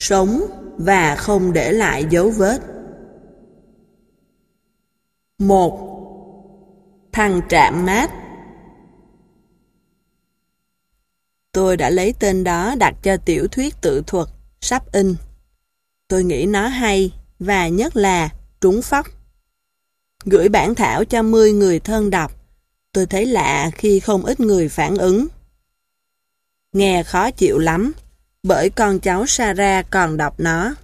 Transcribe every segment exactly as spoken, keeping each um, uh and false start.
Sống và không để lại dấu vết. Một. Thằng Trạm Mát. Tôi đã lấy tên đó đặt cho tiểu thuyết tự thuật sắp in. Tôi nghĩ nó hay và nhất là trúng phóc. Gửi bản thảo cho mười người thân đọc. Tôi thấy lạ khi không ít người phản ứng. Nghe khó chịu lắm, bởi con cháu Sarah còn đọc nó.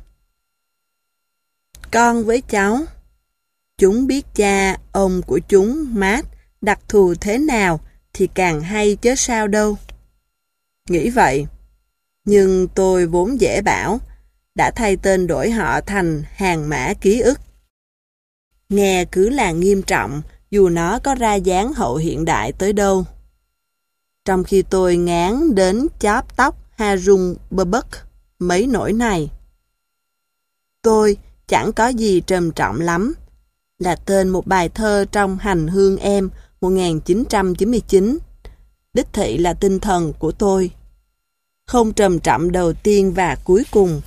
Con với cháu. Chúng biết cha, ông của chúng, Matt, đặc thù thế nào thì càng hay chứ sao đâu. Nghĩ vậy. Nhưng tôi vốn dễ bảo, đã thay tên đổi họ thành hàng mã ký ức. Nghe cứ là nghiêm trọng, dù nó có ra dáng hậu hiện đại tới đâu. Trong khi tôi ngán đến chóp tóc Harun Bubuk mấy nỗi này. Tôi chẳng có gì trầm trọng lắm, là tên một bài thơ trong Hành Hương Em một nghìn chín trăm chín mươi chín. Đích thị là tinh thần của tôi. Không trầm trọng đầu tiên và cuối cùng.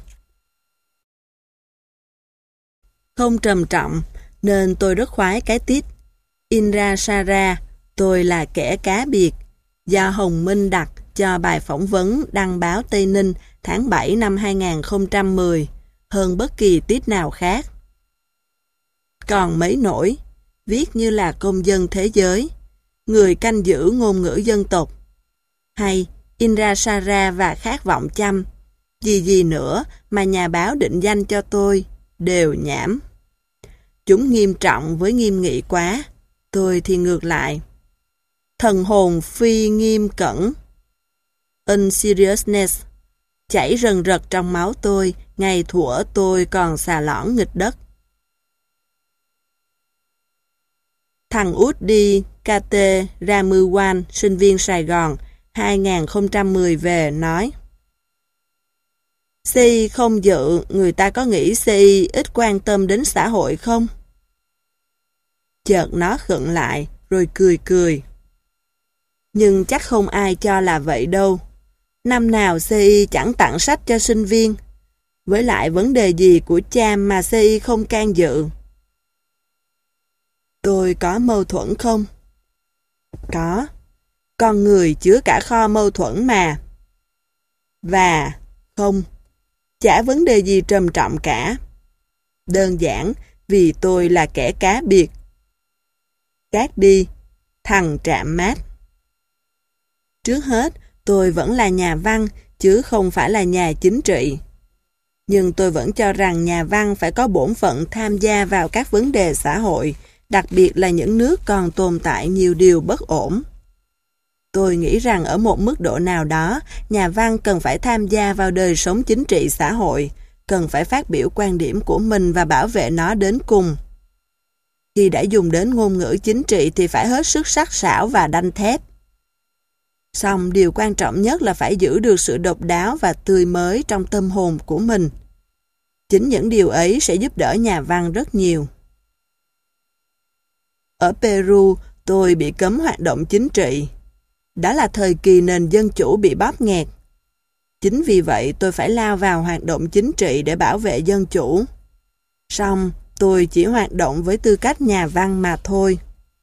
Không trầm trọng, nên tôi rất khoái cái tít Indra Sara, tôi là kẻ cá biệt, do Hồng Minh đặt cho bài phỏng vấn đăng báo Tây Ninh tháng bảy năm hai nghìn không trăm mười, hơn bất kỳ tít nào khác. Còn mấy nỗi, viết như là công dân thế giới, người canh giữ ngôn ngữ dân tộc, hay Indra Sara và khát vọng chăm, gì gì nữa mà nhà báo định danh cho tôi, đều nhảm. Chúng nghiêm trọng với nghiêm nghị quá, tôi thì ngược lại. Thần hồn phi nghiêm cẩn, unseriousness, chảy rần rật trong máu tôi, ngày thuở tôi còn xà lõn nghịch đất. Thằng út đi ca tê Ramuwan, sinh viên Sài Gòn, hai nghìn không trăm mười về, nói: xê i không dự, người ta có nghĩ xê i ít quan tâm đến xã hội không? Chợt nó khựng lại, rồi cười cười. Nhưng chắc không ai cho là vậy đâu. Năm nào xê i chẳng tặng sách cho sinh viên. Với lại vấn đề gì của cha mà xê i không can dự? Tôi có mâu thuẫn không? Có. Con người chứa cả kho mâu thuẫn mà. Và không, chả vấn đề gì trầm trọng cả. Đơn giản vì tôi là kẻ cá biệt. Cát đi, thằng Trạm Mát. Trước hết, tôi vẫn là nhà văn, chứ không phải là nhà chính trị. Nhưng tôi vẫn cho rằng nhà văn phải có bổn phận tham gia vào các vấn đề xã hội, đặc biệt là những nước còn tồn tại nhiều điều bất ổn. Tôi nghĩ rằng ở một mức độ nào đó, nhà văn cần phải tham gia vào đời sống chính trị xã hội, cần phải phát biểu quan điểm của mình và bảo vệ nó đến cùng. Khi đã dùng đến ngôn ngữ chính trị thì phải hết sức sắc sảo và đanh thép. Song điều quan trọng nhất là phải giữ được sự độc đáo và tươi mới trong tâm hồn của mình. Chính những điều ấy sẽ giúp đỡ nhà văn rất nhiều. Ở Peru, tôi bị cấm hoạt động chính trị. Đó là thời kỳ nền dân chủ bị bóp nghẹt. Chính vì vậy tôi phải lao vào hoạt động chính trị để bảo vệ dân chủ. Song tôi chỉ hoạt động với tư cách nhà văn mà thôi.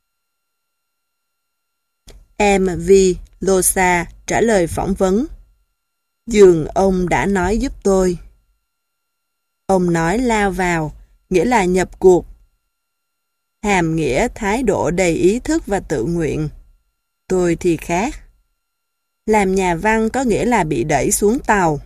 em vê Losa trả lời phỏng vấn. Dường ông đã nói giúp tôi. Ông nói lao vào, nghĩa là nhập cuộc. Hàm nghĩa thái độ đầy ý thức và tự nguyện. Tôi thì khác. Làm nhà văn có nghĩa là bị đẩy xuống tàu.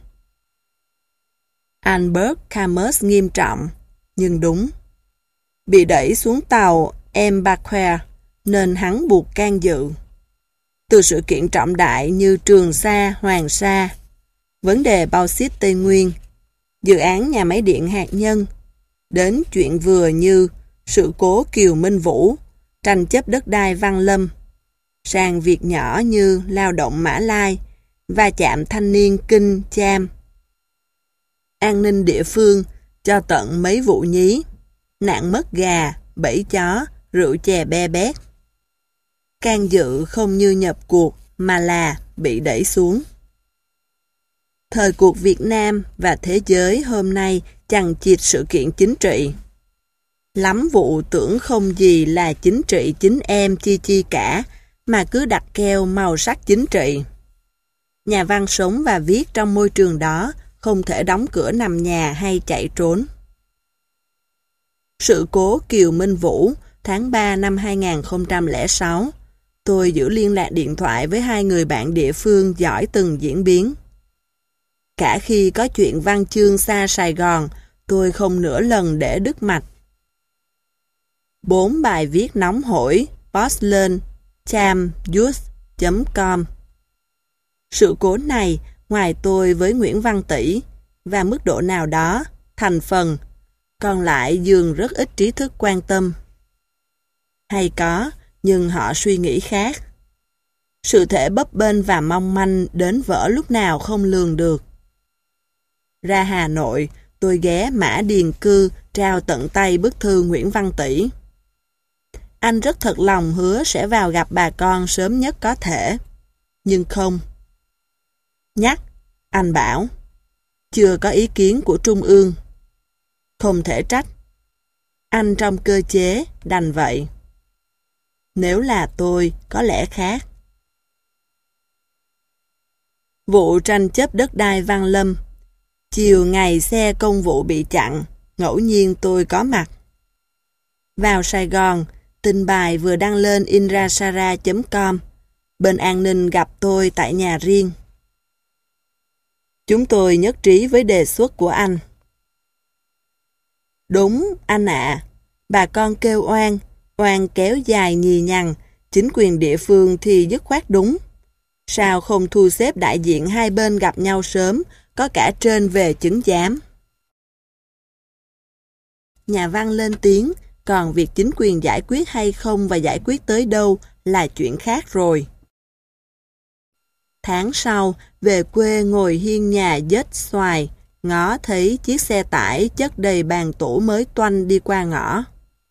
Albert Camus nghiêm trọng, nhưng đúng. Bị đẩy xuống tàu Embarquer, nên hắn buộc can dự. Từ sự kiện trọng đại như Trường Sa, Hoàng Sa, vấn đề bauxit Tây Nguyên, dự án nhà máy điện hạt nhân, đến chuyện vừa như sự cố Kiều Minh Vũ, tranh chấp đất đai Văn Lâm, sang việc nhỏ như lao động Mã Lai, va chạm thanh niên Kinh Cham, an ninh địa phương cho tận mấy vụ nhí, nạn mất gà, bẫy chó, rượu chè be bét. Can dự không như nhập cuộc mà là bị đẩy xuống. Thời cuộc Việt Nam và thế giới hôm nay chằng chịt sự kiện chính trị. Lắm vụ tưởng không gì là chính trị chính em chi chi cả, mà cứ đặt keo màu sắc chính trị. Nhà văn sống và viết trong môi trường đó, không thể đóng cửa nằm nhà hay chạy trốn. Sự cố Kiều Minh Vũ, tháng ba năm hai nghìn không trăm lẻ sáu, tôi giữ liên lạc điện thoại với hai người bạn địa phương dõi từng diễn biến. Cả khi có chuyện văn chương xa Sài Gòn, tôi không nửa lần để đứt mạch. Bốn bài viết nóng hổi, post lên chamyouth chấm com. Sự cố này, ngoài tôi với Nguyễn Văn Tỷ, và mức độ nào đó, thành phần, còn lại dường rất ít trí thức quan tâm. Hay có, nhưng họ suy nghĩ khác. Sự thể bấp bênh và mong manh đến vỡ lúc nào không lường được. Ra Hà Nội, tôi ghé Mã Điền Cư trao tận tay bức thư Nguyễn Văn Tỷ. Anh rất thật lòng hứa sẽ vào gặp bà con sớm nhất có thể. Nhưng không. Nhắc, anh bảo, chưa có ý kiến của Trung ương. Không thể trách. Anh trong cơ chế, đành vậy. Nếu là tôi, có lẽ khác. Vụ tranh chấp đất đai Văn Lâm. Chiều ngày xe công vụ bị chặn, ngẫu nhiên tôi có mặt. Vào Sài Gòn, tin bài vừa đăng lên inrasara chấm com. Bên an ninh gặp tôi tại nhà riêng. Chúng tôi nhất trí với đề xuất của anh. Đúng, anh ạ. Bà con kêu oan, oan kéo dài nhì nhằng, chính quyền địa phương thì dứt khoát đúng. Sao không thu xếp đại diện hai bên gặp nhau sớm, có cả trên về chứng giám. Nhà văn lên tiếng, còn việc chính quyền giải quyết hay không và giải quyết tới đâu là chuyện khác rồi. Tháng sau, về quê ngồi hiên nhà dết xoài, ngó thấy chiếc xe tải chất đầy bàn tủ mới toanh đi qua ngõ.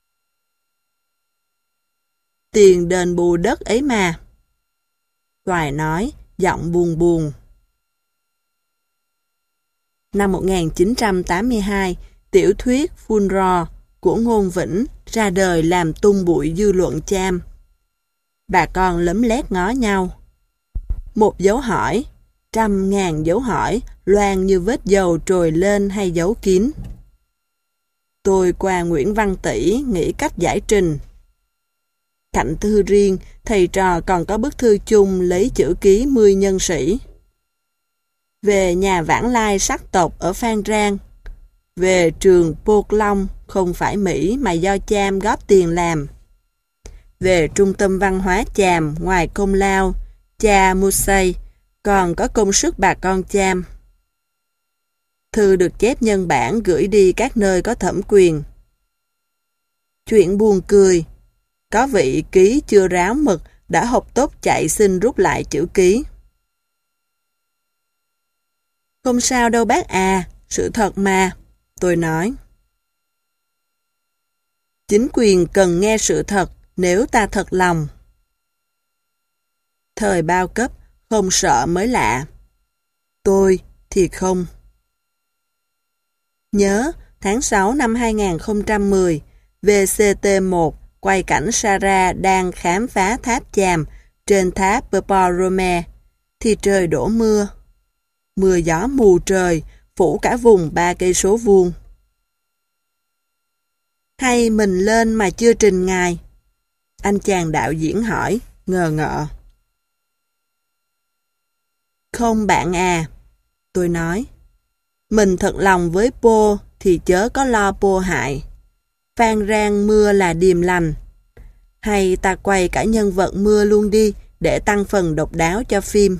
Tiền đền bù đất ấy mà. Xoài nói, giọng buồn buồn. Năm một nghìn chín trăm tám mươi hai, tiểu thuyết Phun-ro của Ngôn Vĩnh ra đời làm tung bụi dư luận cham. Bà con lấm lét ngó nhau. Một dấu hỏi, trăm ngàn dấu hỏi, loang như vết dầu trồi lên hay giấu kín. Tôi qua Nguyễn Văn Tỷ nghĩ cách giải trình. Cạnh thư riêng, thầy trò còn có bức thư chung lấy chữ ký mươi nhân sĩ. Về nhà vãng lai sắc tộc ở Phan Rang. Về trường Pô Long, không phải Mỹ mà do Cham góp tiền làm. Về trung tâm văn hóa Chàm ngoài công lao, cha Musay, còn có công sức bà con Cham. Thư được chép nhân bản gửi đi các nơi có thẩm quyền. Chuyện buồn cười, có vị ký chưa ráo mực đã hộc tốc chạy xin rút lại chữ ký. Không sao đâu bác à, sự thật mà, tôi nói. Chính quyền cần nghe sự thật nếu ta thật lòng. Thời bao cấp, không sợ mới lạ. Tôi thì không. Nhớ, tháng sáu năm hai nghìn không trăm mười, vê xê tê một quay cảnh Sarah đang khám phá tháp Chàm trên tháp Purple Rome, thì trời đổ mưa. Mưa gió mù trời, phủ cả vùng ba cây số vuông. Hay mình lên mà chưa trình ngài? Anh chàng đạo diễn hỏi, ngờ ngợ. Không bạn à, tôi nói. Mình thật lòng với Pô thì chớ có lo Pô hại. Phan Rang mưa là điềm lành. Hay ta quay cả nhân vật mưa luôn đi để tăng phần độc đáo cho phim.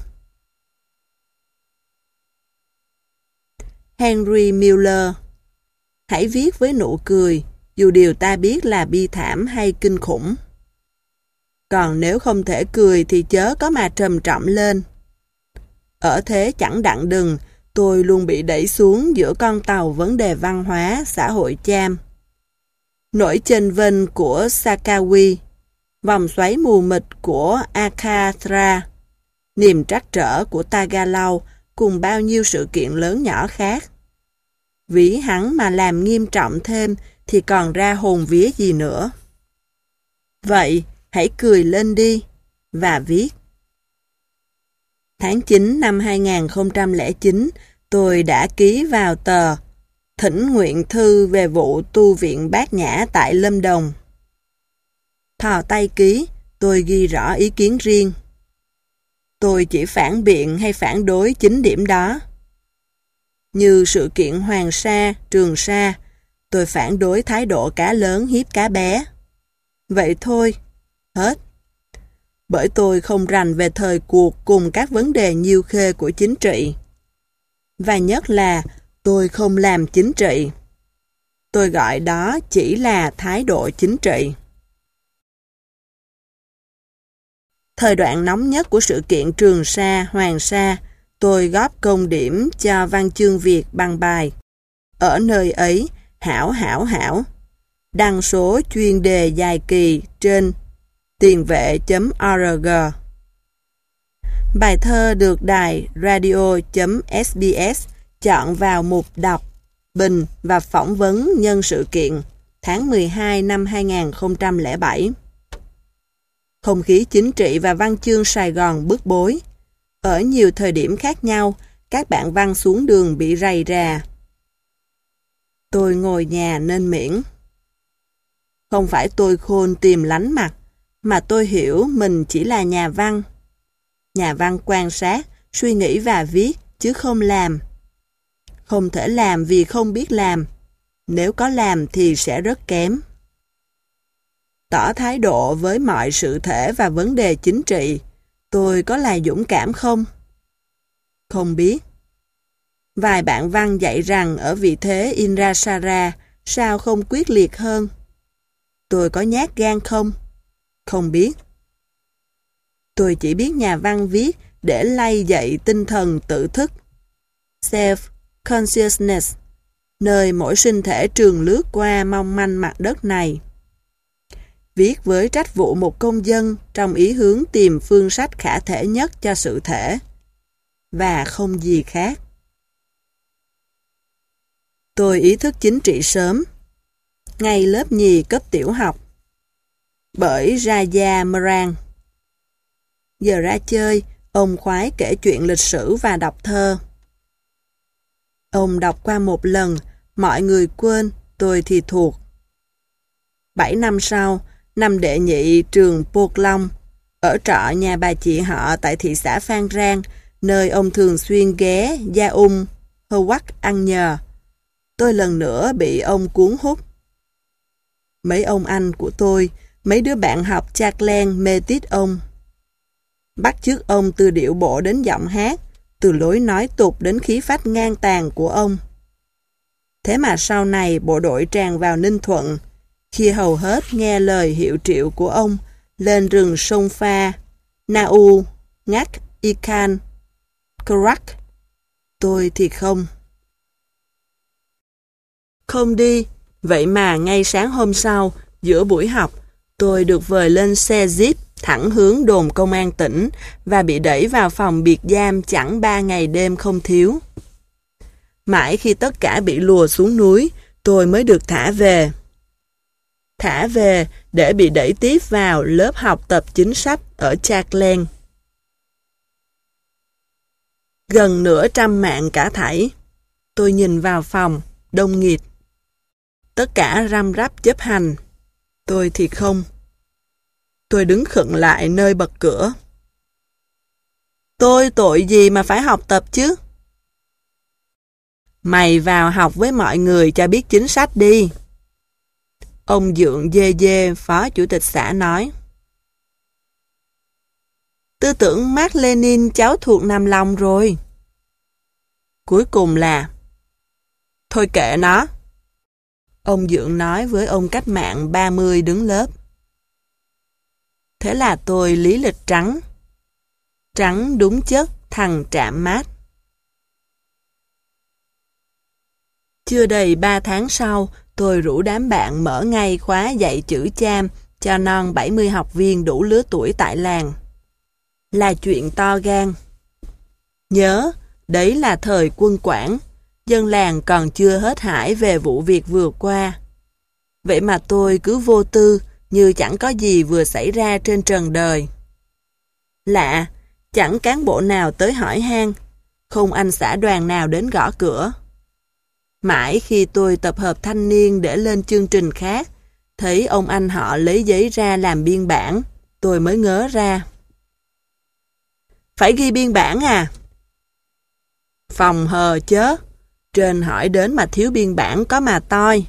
Henry Miller. Hãy viết với nụ cười, dù điều ta biết là bi thảm hay kinh khủng. Còn nếu không thể cười thì chớ có mà trầm trọng lên. Ở thế chẳng đặng đừng, tôi luôn bị đẩy xuống giữa con tàu vấn đề văn hóa, xã hội Cham. Nỗi chênh vênh của Sakawi, vòng xoáy mù mịt của Akatra, niềm trắc trở của Tagalog cùng bao nhiêu sự kiện lớn nhỏ khác. Ví hắn mà làm nghiêm trọng thêm thì còn ra hồn vía gì nữa. Vậy, hãy cười lên đi, và viết. Tháng chín năm hai nghìn không trăm lẻ chín, tôi đã ký vào tờ thỉnh nguyện thư về vụ tu viện Bát Nhã tại Lâm Đồng. Thò tay ký, tôi ghi rõ ý kiến riêng. Tôi chỉ phản biện hay phản đối chính điểm đó. Như sự kiện Hoàng Sa, Trường Sa, tôi phản đối thái độ cá lớn hiếp cá bé. Vậy thôi, hết. Bởi tôi không rành về thời cuộc cùng các vấn đề nhiêu khê của chính trị. Và nhất là tôi không làm chính trị. Tôi gọi đó chỉ là thái độ chính trị. Thời đoạn nóng nhất của sự kiện Trường Sa, Hoàng Sa, tôi góp công điểm cho Văn Chương Việt bằng bài Ở nơi ấy, hảo hảo hảo, đăng số chuyên đề dài kỳ trên tiền vệ chấm org. Bài thơ được đài radio chấm s b s chọn vào mục đọc, bình và phỏng vấn nhân sự kiện tháng mười hai năm hai nghìn không trăm lẻ bảy. Không khí chính trị và văn chương Sài Gòn bức bối. Ở nhiều thời điểm khác nhau, các bạn văn xuống đường bị rầy rà. Tôi ngồi nhà nên miễn. Không phải tôi khôn tìm lánh mặt, mà tôi hiểu mình chỉ là nhà văn. Nhà văn quan sát, suy nghĩ và viết, chứ không làm. Không thể làm vì không biết làm. Nếu có làm thì sẽ rất kém. Tỏ thái độ với mọi sự thể và vấn đề chính trị, tôi có là dũng cảm không? Không biết. Vài bạn văn dạy rằng ở vị thế Indrasara, sao không quyết liệt hơn? Tôi có nhát gan không? Không biết. Tôi chỉ biết nhà văn viết để lay dậy tinh thần tự thức, self-consciousness, nơi mỗi sinh thể trường lướt qua mong manh mặt đất này. Viết với trách vụ một công dân trong ý hướng tìm phương sách khả thể nhất cho sự thể, và không gì khác. Tôi ý thức chính trị sớm, ngay lớp nhì cấp tiểu học, bởi Raja Moran. Giờ ra chơi, ông khoái kể chuyện lịch sử và đọc thơ. Ông đọc qua một lần, mọi người quên, tôi thì thuộc. Bảy năm sau, năm đệ nhị trường Pok Long, ở trọ nhà bà chị họ tại thị xã Phan Rang, nơi ông thường xuyên ghé Gia Ung, Howard ăn nhờ. Tôi lần nữa bị ông cuốn hút. Mấy ông anh của tôi, mấy đứa bạn học Chaklen mê tít ông. Bắt chước ông từ điệu bộ đến giọng hát, từ lối nói tục đến khí phách ngang tàn của ông. Thế mà sau này bộ đội tràn vào Ninh Thuận, khi hầu hết nghe lời hiệu triệu của ông lên rừng sông Pha, Nau, Ngắt, Ikan, Karak. Tôi thì không. Không đi, vậy mà ngay sáng hôm sau, giữa buổi học, tôi được vời lên xe Jeep thẳng hướng đồn công an tỉnh và bị đẩy vào phòng biệt giam chẳng ba ngày đêm không thiếu. Mãi khi tất cả bị lùa xuống núi, tôi mới được thả về. Thả về để bị đẩy tiếp vào lớp học tập chính sách ở Chaklen. Gần nửa trăm mạng cả thảy. Tôi nhìn vào phòng, đông nghịt. Tất cả răm rắp chấp hành. Tôi thì không. Tôi đứng khựng lại nơi bật cửa. Tôi tội gì mà phải học tập chứ? Mày vào học với mọi người cho biết chính sách đi. Ông Dượng Dê Dê, phó chủ tịch xã nói. Tư tưởng Mác Lênin cháu thuộc nằm lòng rồi. Cuối cùng là thôi kệ nó. Ông Dượng nói với ông cách mạng ba mươi đứng lớp. Thế là tôi lý lịch trắng. Trắng đúng chất thằng Trạm Mát. Chưa đầy ba tháng sau, tôi rủ đám bạn mở ngay khóa dạy chữ cham cho non bảy mươi học viên đủ lứa tuổi tại làng. Là chuyện to gan. Nhớ, Đấy là thời Quân Quảng, dân làng còn chưa hết hãi về vụ việc vừa qua. Vậy mà tôi cứ vô tư, như chẳng có gì vừa xảy ra trên trần đời. Lạ, chẳng cán bộ nào tới hỏi han, không anh xã đoàn nào đến gõ cửa. Mãi khi tôi tập hợp thanh niên để lên chương trình khác, thấy ông anh họ lấy giấy ra làm biên bản, tôi mới ngớ ra. Phải ghi biên bản à? Phòng hờ chớ, trên hỏi đến mà thiếu biên bản có mà toi.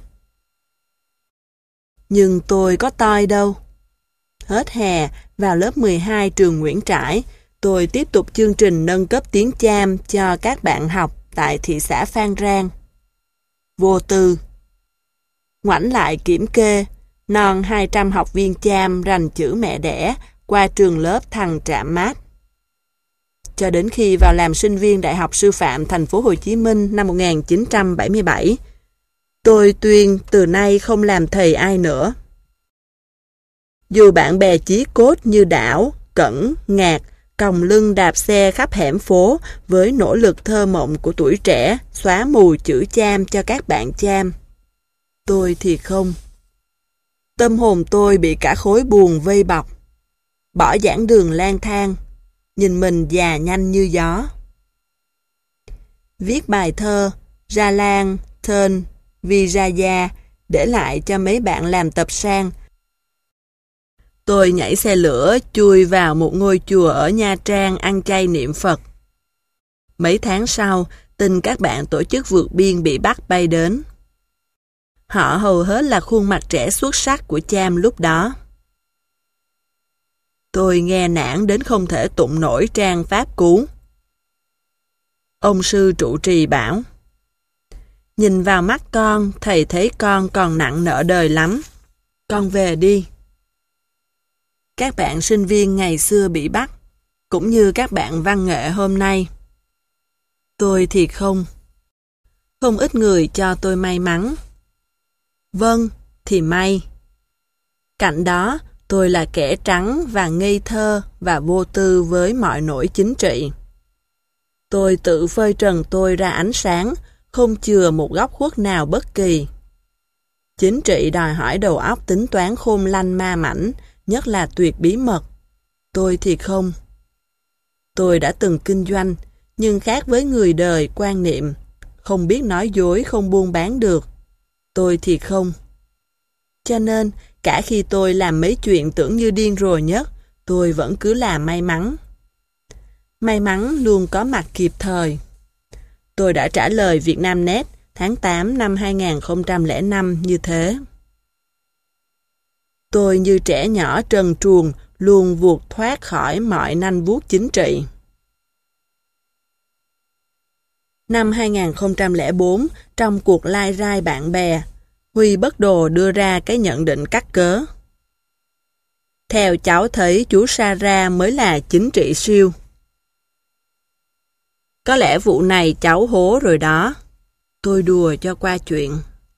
Nhưng tôi có toi đâu. Hết hè, vào lớp mười hai trường Nguyễn Trãi, tôi tiếp tục chương trình nâng cấp tiếng Cham cho các bạn học tại thị xã Phan Rang. Vô tư. Ngoảnh lại kiểm kê, non hai trăm học viên Cham rành chữ mẹ đẻ qua trường lớp thằng Trạm Mát. Cho đến khi vào làm sinh viên Đại học Sư phạm Thành phố Hồ Chí Minh năm một nghìn chín trăm bảy mươi bảy, tôi tuyên từ nay không làm thầy ai nữa. Dù bạn bè chí cốt như Đảo, Cẩn, Ngạc còng lưng đạp xe khắp hẻm phố với nỗ lực thơ mộng của tuổi trẻ xóa mù chữ Cham cho các bạn Cham. Tôi thì không. Tâm hồn tôi bị cả khối buồn vây bọc. Bỏ giảng đường lang thang, nhìn mình già nhanh như gió. Viết bài thơ, Ra Lan, Thơn, Vijaya để lại cho mấy bạn làm tập san. Tôi nhảy xe lửa chui vào một ngôi chùa ở Nha Trang ăn chay niệm Phật. Mấy tháng sau, tin các bạn tổ chức vượt biên bị bắt bay đến. Họ hầu hết là khuôn mặt trẻ xuất sắc của Cham lúc đó. Tôi nghe nản đến không thể tụng nổi trang pháp cú. Ông sư trụ trì bảo, nhìn vào mắt con, thầy thấy con còn nặng nợ đời lắm. Con về đi. Các bạn sinh viên ngày xưa bị bắt, cũng như các bạn văn nghệ hôm nay. Tôi thì không. Không ít người cho tôi may mắn. Vâng, thì may. Cạnh đó, tôi là kẻ trắng và ngây thơ và vô tư với mọi nỗi chính trị. Tôi tự phơi trần tôi ra ánh sáng, không chừa một góc khuất nào bất kỳ. Chính trị đòi hỏi đầu óc tính toán khôn lanh ma mảnh, nhất là tuyệt bí mật. Tôi thì không. Tôi đã từng kinh doanh, nhưng khác với người đời quan niệm, không biết nói dối không buôn bán được. Tôi thì không. Cho nên, cả khi tôi làm mấy chuyện tưởng như điên rồ nhất, tôi vẫn cứ là may mắn. May mắn luôn có mặt kịp thời. Tôi đã trả lời Vietnamnet tháng tám năm hai nghìn không trăm lẻ năm như thế. Tôi như trẻ nhỏ trần truồng luôn vụt thoát khỏi mọi nanh vuốt chính trị. Năm hai nghìn không trăm lẻ bốn, trong cuộc lai rai bạn bè, Huy Bất Đồ đưa ra cái nhận định cắt cớ. Theo cháu thấy chú Sarah mới là chính trị siêu. Có lẽ vụ này cháu hố rồi đó. Tôi đùa cho qua chuyện.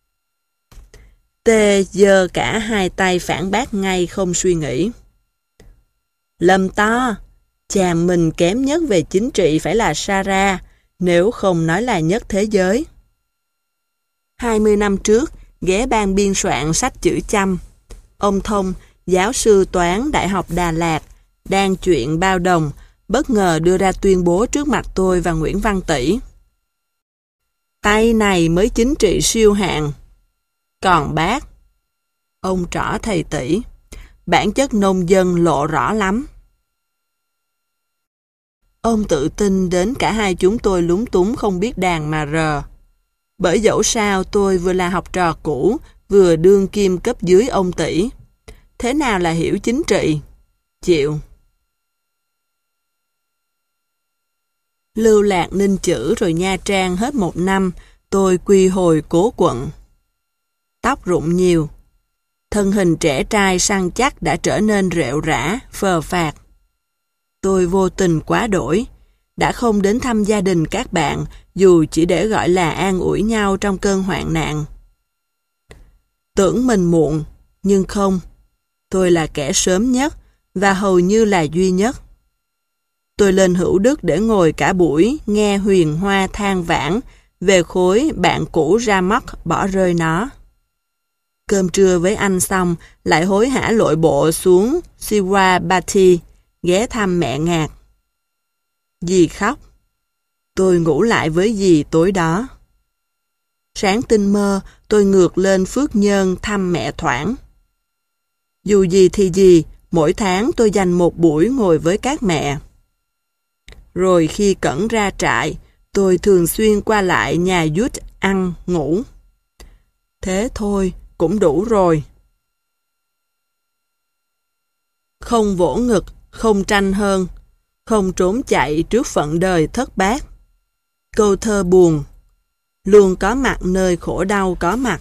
Tê giơ cả hai tay phản bác ngay không suy nghĩ. Lầm to, chàng mình kém nhất về chính trị phải là Sarah, nếu không nói là nhất thế giới. hai mươi năm trước, ghé ban biên soạn sách chữ Chăm, ông Thông, giáo sư toán Đại học Đà Lạt, đang chuyện bao đồng, bất ngờ đưa ra tuyên bố trước mặt tôi và Nguyễn Văn Tỷ. Tay này mới chính trị siêu hạng. Còn bác, ông trỏ thầy Tỷ, bản chất nông dân lộ rõ lắm. Ông tự tin đến cả hai chúng tôi lúng túng không biết đàn mà rờ. Bởi dẫu sao tôi vừa là học trò cũ, vừa đương kim cấp dưới ông Tỷ. Thế nào là hiểu chính trị? Chịu. Lưu lạc Ninh Chữ rồi Nha Trang hết một năm, tôi quy hồi Cố Quận. Tóc rụng nhiều. Thân hình trẻ trai săn chắc đã trở nên rệu rã, phờ phạc. Tôi vô tình quá đổi, đã không đến thăm gia đình các bạn, dù chỉ để gọi là an ủi nhau trong cơn hoạn nạn. Tưởng mình muộn, nhưng không. Tôi là kẻ sớm nhất, và hầu như là duy nhất. Tôi lên Hữu Đức để ngồi cả buổi nghe Huyền Hoa than vãn về khối bạn cũ ra mắt bỏ rơi nó. Cơm trưa với anh xong, lại hối hả lội bộ xuống Siwabati, ghé thăm mẹ Ngạc. Dì khóc. Tôi ngủ lại với dì tối đó. Sáng tinh mơ, tôi ngược lên Phước Nhơn thăm mẹ Thoảng. Dù gì thì gì, mỗi tháng tôi dành một buổi ngồi với các mẹ. Rồi khi Cẩn ra trại, tôi thường xuyên qua lại nhà Dút ăn, ngủ. Thế thôi, cũng đủ rồi. Không vỗ ngực, không tranh hơn, không trốn chạy trước phận đời thất bát. Câu thơ buồn, luôn có mặt nơi khổ đau có mặt.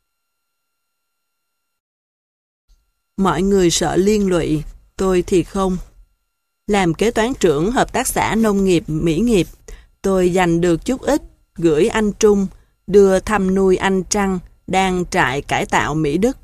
Mọi người sợ liên lụy, tôi thì không. Làm kế toán trưởng hợp tác xã nông nghiệp Mỹ Nghiệp, tôi dành được chút ít, gửi anh Trung, đưa thăm nuôi anh Trăng, đang trại cải tạo Mỹ Đức.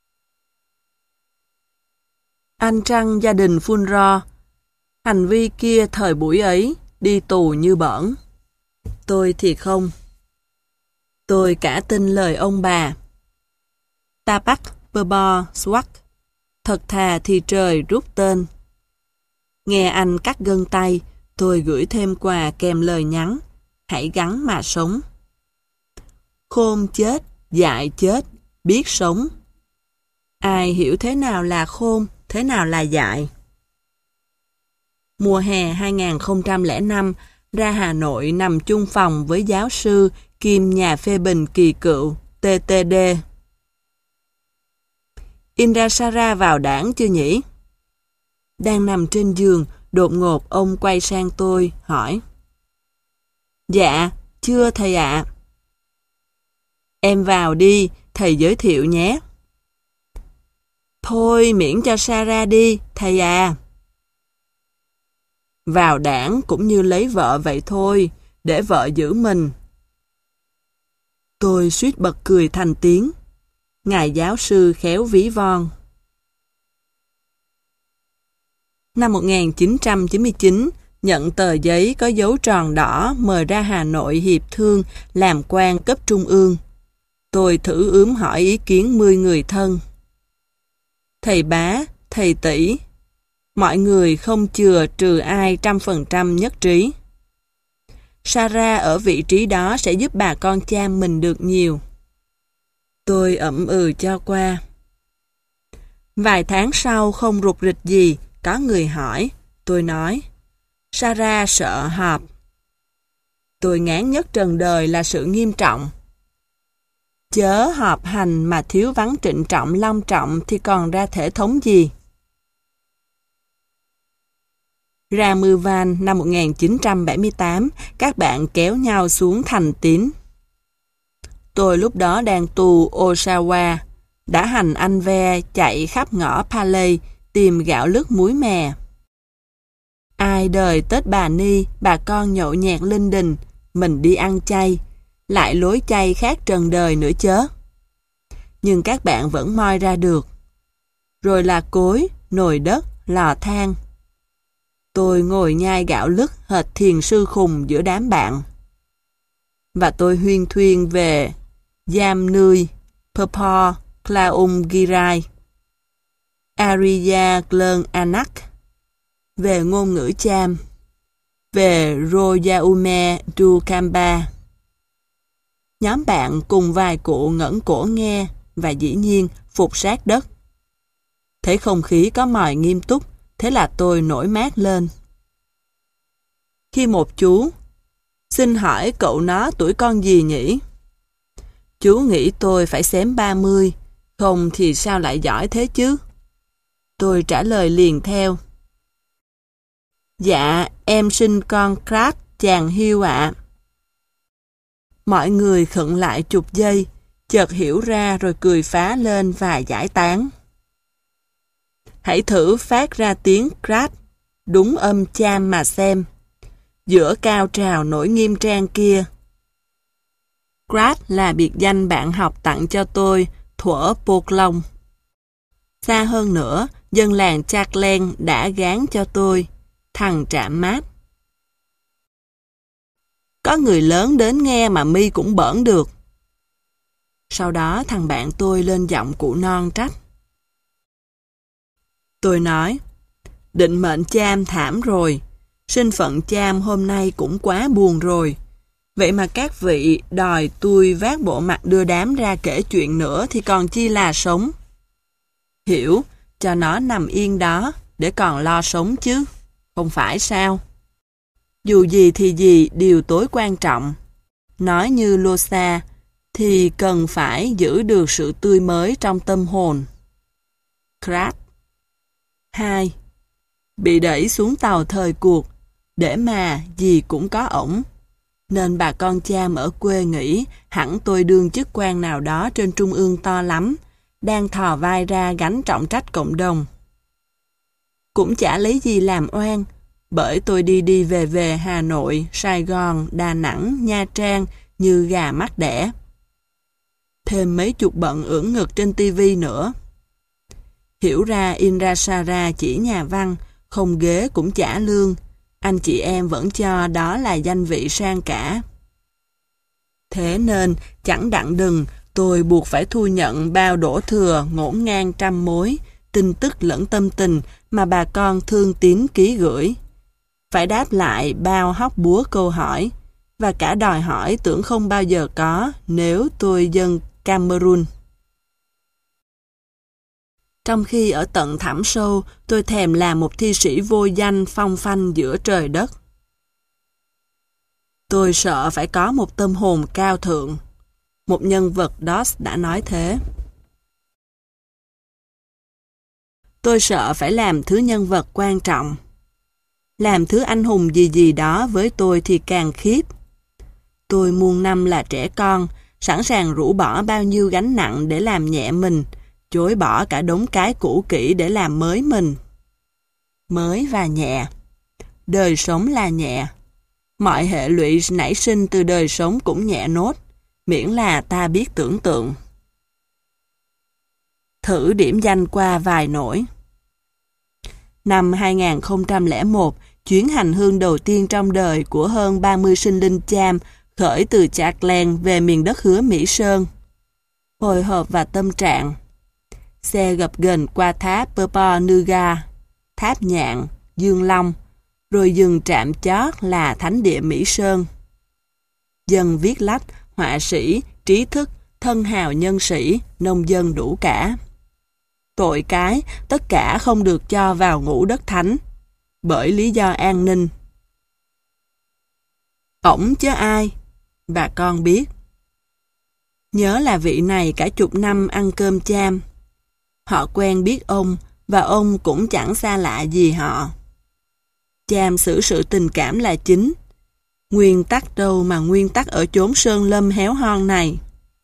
Anh Trăng gia đình phun ro, hành vi kia thời buổi ấy, đi tù như bỡn. Tôi thì không. Tôi cả tin lời ông bà. Tapak Berbo Swak, thật thà thì trời rút tên. Nghe anh cắt gân tay, tôi gửi thêm quà kèm lời nhắn, hãy gắng mà sống. Khôn chết, dại chết, biết sống. Ai hiểu thế nào là khôn, thế nào là dại? Mùa hè hai nghìn không trăm lẻ năm, ra Hà Nội nằm chung phòng với giáo sư kiêm nhà phê bình kỳ cựu tê tê đê. Indrasara vào đảng chưa nhỉ? Đang nằm trên giường, đột ngột ông quay sang tôi, hỏi. Dạ, chưa thầy ạ. Em vào đi, thầy giới thiệu nhé. Thôi miễn cho Sarah đi, thầy à. Vào đảng cũng như lấy vợ vậy thôi, để vợ giữ mình. Tôi suýt bật cười thành tiếng. Ngài giáo sư khéo ví von. Năm một nghìn chín trăm chín mươi chín, nhận tờ giấy có dấu tròn đỏ mời ra Hà Nội hiệp thương làm quan cấp trung ương. Tôi thử ướm hỏi ý kiến mười người thân. Thầy bá, thầy tỷ, mọi người không chừa trừ ai trăm phần trăm nhất trí. Sarah ở vị trí đó sẽ giúp bà con cha mình được nhiều. Tôi ậm ừ cho qua. Vài tháng sau không rục rịch gì, có người hỏi, tôi nói, Sarah sợ họp. Tôi ngán nhất trần đời là sự nghiêm trọng. Chớ họp hành mà thiếu vắng trịnh trọng long trọng thì còn ra thể thống gì. Ra Mưu Van năm một nghìn chín trăm bảy mươi tám, các bạn kéo nhau xuống Thành Tín. Tôi lúc đó đang tù Osawa, đã hành anh ve chạy khắp ngõ Palais tìm gạo lứt muối mè. Ai đời Tết bà Ni, bà con nhậu nhẹt linh đình, mình đi ăn chay, lại lối chay khác trần đời nữa chớ. Nhưng các bạn vẫn moi ra được. Rồi là cối, nồi đất, lò than. Tôi ngồi nhai gạo lứt hệt thiền sư khùng giữa đám bạn. Và tôi huyên thuyên về Giam Nui, Purpo, Klaum Girai, Ariya Glern Anak, về ngôn ngữ Cham, về Royaume du Kamba. Nhóm bạn cùng vài cụ ngẩng cổ nghe và dĩ nhiên phục sát đất. Thấy không khí có mòi nghiêm túc, thế là tôi nổi mát lên. Khi một chú, xin hỏi cậu nó tuổi con gì nhỉ? Chú nghĩ tôi phải xém ba mươi, không thì sao lại giỏi thế chứ? Tôi trả lời liền theo. Dạ, em sinh con Krat, chàng Hiêu ạ. Mọi người khựng lại chục giây, chợt hiểu ra rồi cười phá lên và giải tán. Hãy thử phát ra tiếng Krat, đúng âm Cham mà xem. Giữa cao trào nổi nghiêm trang kia. Krat là biệt danh bạn học tặng cho tôi thuở Pô Long. Xa hơn nữa, dân làng Chaklen đã gán cho tôi Thằng trạm mát. Có người lớn đến nghe mà mi cũng bỡn được. Sau đó thằng bạn tôi lên giọng cụ non trách. Tôi nói, định mệnh cham thảm rồi, sinh phận cham hôm nay cũng quá buồn rồi. Vậy mà các vị đòi tôi vác bộ mặt đưa đám ra kể chuyện nữa thì còn chi là sống. Hiểu, cho nó nằm yên đó, để còn lo sống chứ, không phải sao? Dù gì thì gì điều tối quan trọng. Nói như Losar, thì cần phải giữ được sự tươi mới trong tâm hồn. Crash. hai. Bị đẩy xuống tàu thời cuộc, để mà gì cũng có ổng. Nên bà con cham ở quê nghĩ hẳn tôi đương chức quan nào đó trên trung ương to lắm, đang thò vai ra gánh trọng trách cộng đồng. Cũng chả lấy gì làm oan, bởi tôi đi đi về về Hà Nội, Sài Gòn, Đà Nẵng, Nha Trang như gà mắc đẻ. Thêm mấy chục bận ưỡn ngực trên tivi nữa. Hiểu ra Indrasara chỉ nhà văn, không ghế cũng trả lương. Anh chị em vẫn cho đó là danh vị sang cả. Thế nên, chẳng đặng đừng, tôi buộc phải thu nhận bao đổ thừa ngổn ngang trăm mối, tin tức lẫn tâm tình mà bà con thương tín ký gửi. Phải đáp lại bao hóc búa câu hỏi, và cả đòi hỏi tưởng không bao giờ có nếu tôi dân Cameroon. Trong khi ở tận thẳm sâu, tôi thèm làm một thi sĩ vô danh phong phanh giữa trời đất. Tôi sợ phải có một tâm hồn cao thượng. Một nhân vật Doss đã nói thế. Tôi sợ phải làm thứ nhân vật quan trọng. Làm thứ anh hùng gì gì đó với tôi thì càng khiếp. Tôi muôn năm là trẻ con, sẵn sàng rũ bỏ bao nhiêu gánh nặng để làm nhẹ mình, chối bỏ cả đống cái cũ kỹ để làm mới mình. Mới và nhẹ. Đời sống là nhẹ. Mọi hệ lụy nảy sinh từ đời sống cũng nhẹ nốt, miễn là ta biết tưởng tượng. Thử điểm danh qua vài nỗi. Năm hai nghìn không trăm lẻ một, chuyến hành hương đầu tiên trong đời của hơn ba mươi sinh linh cham khởi từ Chartland về miền đất hứa Mỹ Sơn. Hồi hộp và tâm trạng. Xe gập ghềnh qua tháp Purple Nuga, tháp Nhạn, Dương Long, rồi dừng trạm chót là thánh địa Mỹ Sơn. Dân viết lách, họa sĩ, trí thức, thân hào nhân sĩ, nông dân đủ cả. Tội cái, tất cả không được cho vào ngũ đất thánh, bởi lý do an ninh. Ổng chứ ai? Bà con biết. Nhớ là vị này cả chục năm ăn cơm cham. Họ quen biết ông, và ông cũng chẳng xa lạ gì họ. Cham xử sự tình cảm là chính. Nguyên tắc đâu mà nguyên tắc ở chốn sơn lâm héo hon này.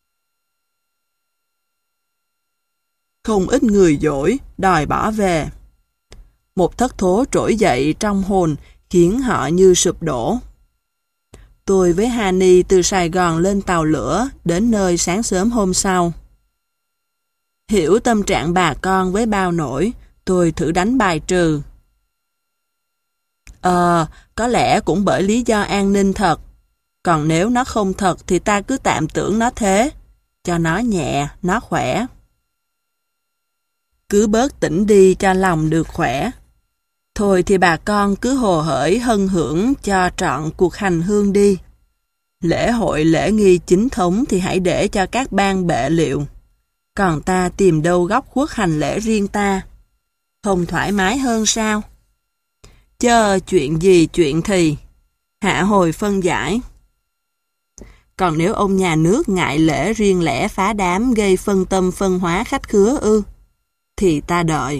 Không ít người dỗi, đòi bỏ về. Một thất thố trỗi dậy trong hồn khiến họ như sụp đổ. Tôi với Hani từ Sài Gòn lên tàu lửa đến nơi sáng sớm hôm sau. Hiểu tâm trạng bà con với bao nỗi, tôi thử đánh bài trừ. Ờ, có lẽ cũng bởi lý do an ninh thật. Còn nếu nó không thật thì ta cứ tạm tưởng nó thế. Cho nó nhẹ, nó khỏe. Cứ bớt tỉnh đi cho lòng được khỏe. Thôi thì bà con cứ hồ hởi hân hưởng cho trọn cuộc hành hương đi. Lễ hội lễ nghi chính thống thì hãy để cho các ban bệ liệu. Còn ta tìm đâu góc khuất hành lễ riêng ta. Không thoải mái hơn sao? Chơ chuyện gì chuyện thì. Hạ hồi phân giải. Còn nếu ông nhà nước ngại lễ riêng lẻ phá đám gây phân tâm phân hóa khách khứa ư, thì ta đợi.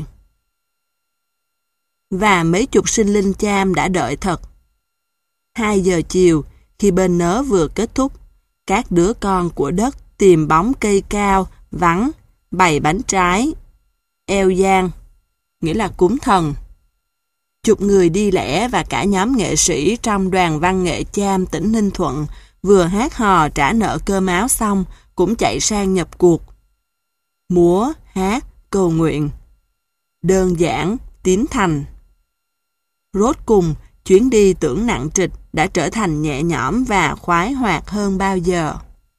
Và mấy chục sinh linh cham đã đợi thật. Hai giờ chiều, khi bên nớ vừa kết thúc, các đứa con của đất tìm bóng cây cao, vắng, bày bánh trái, eo giang, nghĩa là cúng thần. Chục người đi lẻ và cả nhóm nghệ sĩ trong đoàn văn nghệ cham tỉnh Ninh Thuận vừa hát hò trả nợ cơm áo xong cũng chạy sang nhập cuộc. Múa, hát, cầu nguyện. Đơn giản, tín thành. Rốt cùng, chuyến đi tưởng nặng trịch đã trở thành nhẹ nhõm và khoái hoạt hơn bao giờ.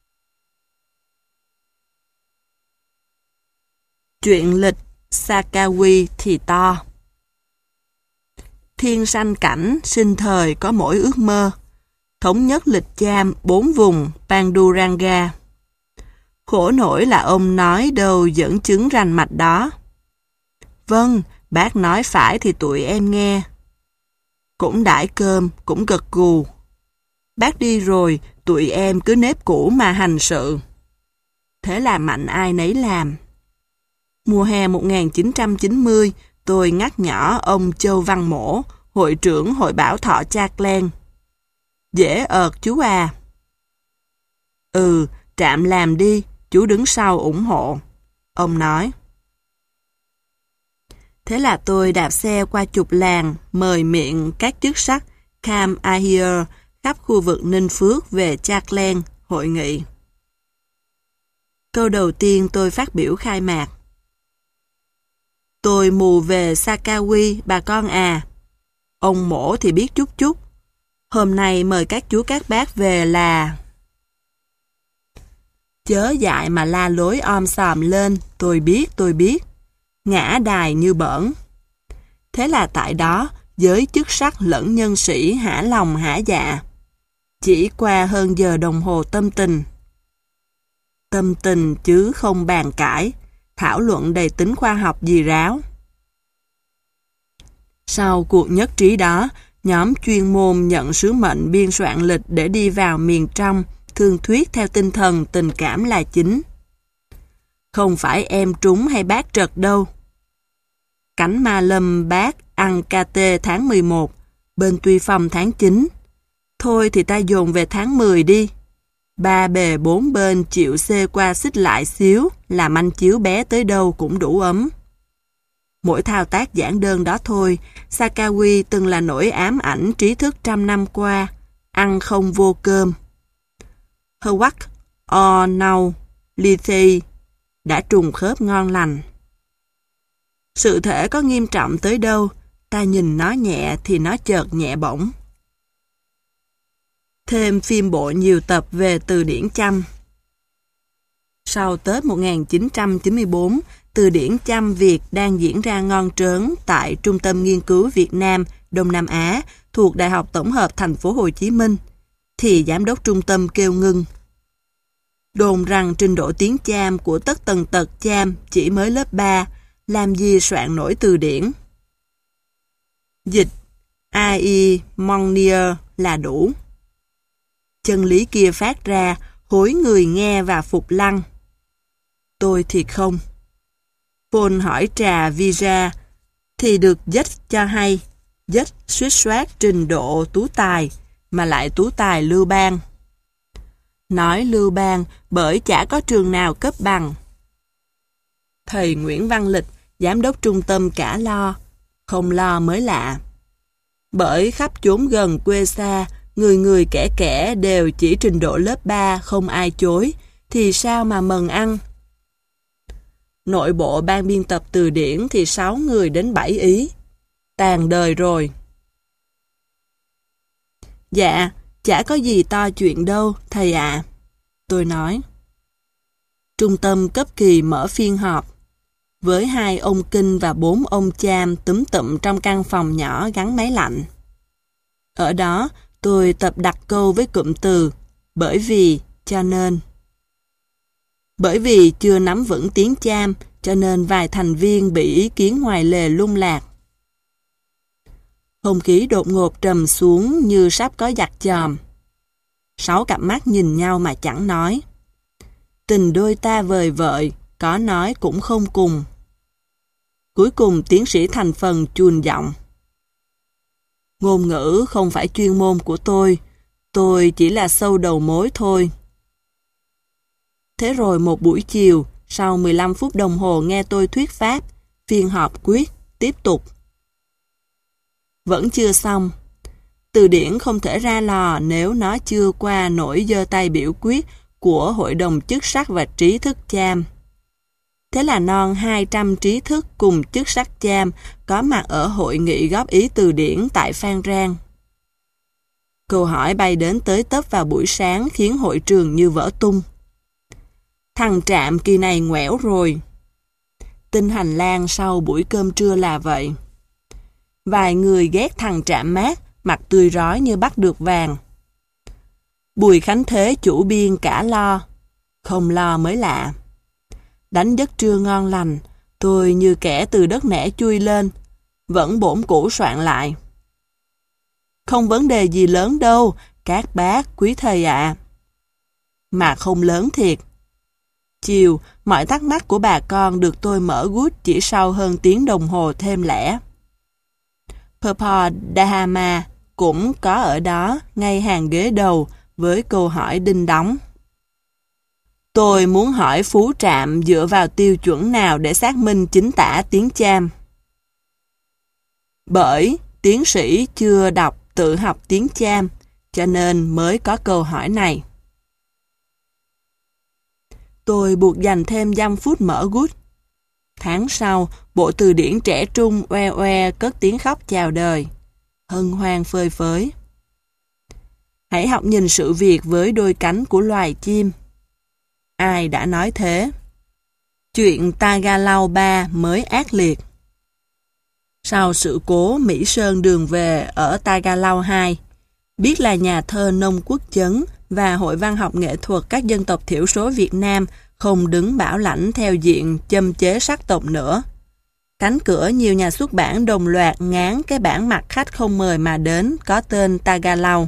Truyện lịch Sakawi thì to. Thiên sanh cảnh, sinh thời có mỗi ước mơ. Thống nhất lịch cham bốn vùng Panduranga. Khổ nổi là ông nói đâu dẫn chứng rành mạch đó. Vâng, bác nói phải thì tụi em nghe. Cũng đãi cơm, cũng gật gù. Bác đi rồi, tụi em cứ nếp cũ mà hành sự. Thế là mạnh ai nấy làm. Mùa hè một nghìn chín trăm chín mươi, tôi nhắc nhở ông Châu Văn Mổ, hội trưởng hội bảo thọ Chartland. Dễ ợt chú à. Ừ, trạm làm đi, chú đứng sau ủng hộ. Ông nói. Thế là tôi đạp xe qua chục làng, mời miệng các chức sắc Cam Ahir khắp khu vực Ninh Phước về Chartland hội nghị. Câu đầu tiên tôi phát biểu khai mạc. Tôi mù về Sakawi bà con à. Ông Mổ thì biết chút chút. Hôm nay mời các chú các bác về là... Chớ dại mà la lối om sòm lên, tôi biết, tôi biết. Ngã đài như bỡn. Thế là tại đó, giới chức sắc lẫn nhân sĩ hả lòng hả dạ. Chỉ qua hơn giờ đồng hồ tâm tình. Tâm tình chứ không bàn cãi, thảo luận đầy tính khoa học gì ráo. Sau cuộc nhất trí đó, nhóm chuyên môn nhận sứ mệnh biên soạn lịch để đi vào miền trong, thương thuyết theo tinh thần tình cảm là chính. Không phải em trúng hay bác trật đâu. Cánh Ma Lâm bác ăn ca tê tháng mười một, bên Tuy Phong tháng chín. Thôi thì ta dồn về tháng mười đi. Ba bề bốn bên chịu xê qua xích lại xíu, làm anh chiếu bé tới đâu cũng đủ ấm. Mỗi thao tác giản đơn đó thôi, Sakawi từng là nỗi ám ảnh trí thức trăm năm qua, ăn không vô cơm. Hawak o nau Lithi đã trùng khớp ngon lành. Sự thể có nghiêm trọng tới đâu, ta nhìn nó nhẹ thì nó chợt nhẹ bỗng. Thêm phim bộ nhiều tập về từ điển Chăm. Sau Tết một nghìn chín trăm chín mươi tư, từ điển Chăm Việt đang diễn ra ngon trớn tại Trung tâm Nghiên cứu Việt Nam, Đông Nam Á thuộc Đại học Tổng hợp Thành phố Hồ Chí Minh, thì giám đốc trung tâm kêu ngưng. Đồn rằng trình độ tiếng Cham của tất tần tật Cham chỉ mới lớp ba, làm gì soạn nổi từ điển. Dịch Ai Monier là đủ. Chân lý kia phát ra, hối người nghe và phục lăng. Tôi thì không. Phone hỏi trà visa, thì được dách cho hay, dách suýt soát trình độ tú tài, mà lại tú tài lưu bang. Nói lưu bang bởi chả có trường nào cấp bằng. Thầy Nguyễn Văn Lịch, giám đốc trung tâm cả lo, không lo mới lạ. Bởi khắp chốn gần quê xa, người người kẻ kẻ đều chỉ trình độ lớp ba không ai chối, thì sao mà mần ăn. Nội bộ ban biên tập từ điển thì sáu người đến bảy ý. Tàn đời rồi. Dạ, chả có gì to chuyện đâu, thầy ạ. Tôi nói. Trung tâm cấp kỳ mở phiên họp. Với hai ông kinh và bốn ông cham túm tụm trong căn phòng nhỏ gắn máy lạnh. Ở đó, tôi tập đặt câu với cụm từ bởi vì, cho nên. Bởi vì chưa nắm vững tiếng Cham, cho nên vài thành viên bị ý kiến ngoài lề lung lạc. Không khí đột ngột trầm xuống như sắp có giặc chòm. Sáu cặp mắt nhìn nhau mà chẳng nói. Tình đôi ta vời vợi, có nói cũng không cùng. Cuối cùng tiến sĩ thành phần chuồn giọng. Ngôn ngữ không phải chuyên môn của tôi, tôi chỉ là sâu đầu mối thôi. Thế rồi một buổi chiều, sau mười lăm phút đồng hồ nghe tôi thuyết pháp, phiên họp quyết, tiếp tục. Vẫn chưa xong. Từ điển không thể ra lò nếu nó chưa qua nỗi giơ tay biểu quyết của Hội đồng chức sắc và trí thức Cham. Thế là non hai trăm trí thức cùng chức sắc cham có mặt ở hội nghị góp ý từ điển tại Phan Rang. Câu hỏi bay đến tới tấp vào buổi sáng khiến hội trường như vỡ tung. Thằng Trạm kỳ này ngoẻo rồi. Tin hành lang sau buổi cơm trưa là vậy. Vài người ghét thằng Trạm mát, mặt tươi rói như bắt được vàng. Bùi Khánh Thế chủ biên cả lo. Không lo mới lạ. Đánh giấc trưa ngon lành, tôi như kẻ từ đất nẻ chui lên, vẫn bổn củ soạn lại. Không vấn đề gì lớn đâu, các bác, quý thầy ạ. Mà không lớn thiệt. Chiều, mọi thắc mắc của bà con được tôi mở gút chỉ sau hơn tiếng đồng hồ thêm lẻ. Purpo Dahama cũng có ở đó, ngay hàng ghế đầu, với câu hỏi đinh đóng. Tôi muốn hỏi Phú Trạm dựa vào tiêu chuẩn nào để xác minh chính tả tiếng Cham. Bởi tiến sĩ chưa đọc tự học tiếng Cham, cho nên mới có câu hỏi này. Tôi buộc dành thêm dăm phút mở gút. Tháng sau, bộ từ điển trẻ trung oe oe cất tiếng khóc chào đời. Hân hoan phơi phới. Hãy học nhìn sự việc với đôi cánh của loài chim. Ai đã nói thế? Chuyện Tagalog ba mới ác liệt. Sau sự cố Mỹ Sơn đường về ở Tagalog hai, biết là nhà thơ Nông Quốc Chấn và Hội Văn học Nghệ thuật các dân tộc thiểu số Việt Nam không đứng bảo lãnh theo diện châm chế sắc tộc nữa. Cánh cửa nhiều nhà xuất bản đồng loạt ngán cái bản mặt khách không mời mà đến có tên Tagalog.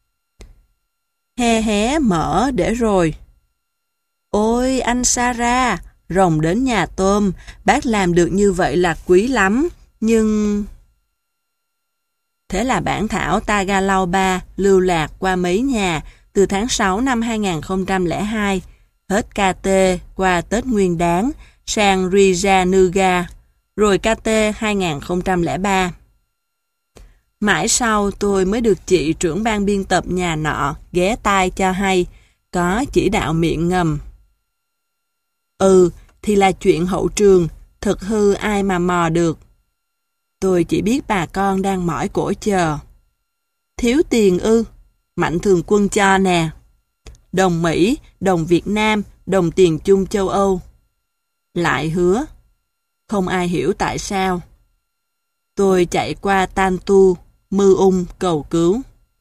He hé mở để rồi. Ôi anh Sarah, rồng đến nhà tôm, bác làm được như vậy là quý lắm, nhưng... Thế là bản thảo Tagalog ba lưu lạc qua mấy nhà từ tháng sáu năm hai nghìn không trăm lẻ hai, hết ca tê qua Tết Nguyên Đán, sang Rajanuga, rồi ca tê hai nghìn không trăm lẻ ba. Mãi sau tôi mới được chị trưởng ban biên tập nhà nọ ghé tai cho hay, có chỉ đạo miệng ngầm. Ừ, thì là chuyện hậu trường, thực hư ai mà mò được. Tôi chỉ biết bà con đang mỏi cổ chờ. Thiếu tiền ư? Mạnh Thường Quân cho nè. Đồng Mỹ, đồng Việt Nam, đồng tiền chung châu Âu. Lại hứa. Không ai hiểu tại sao. Tôi chạy qua Tantu, Mư Ung cầu cứu.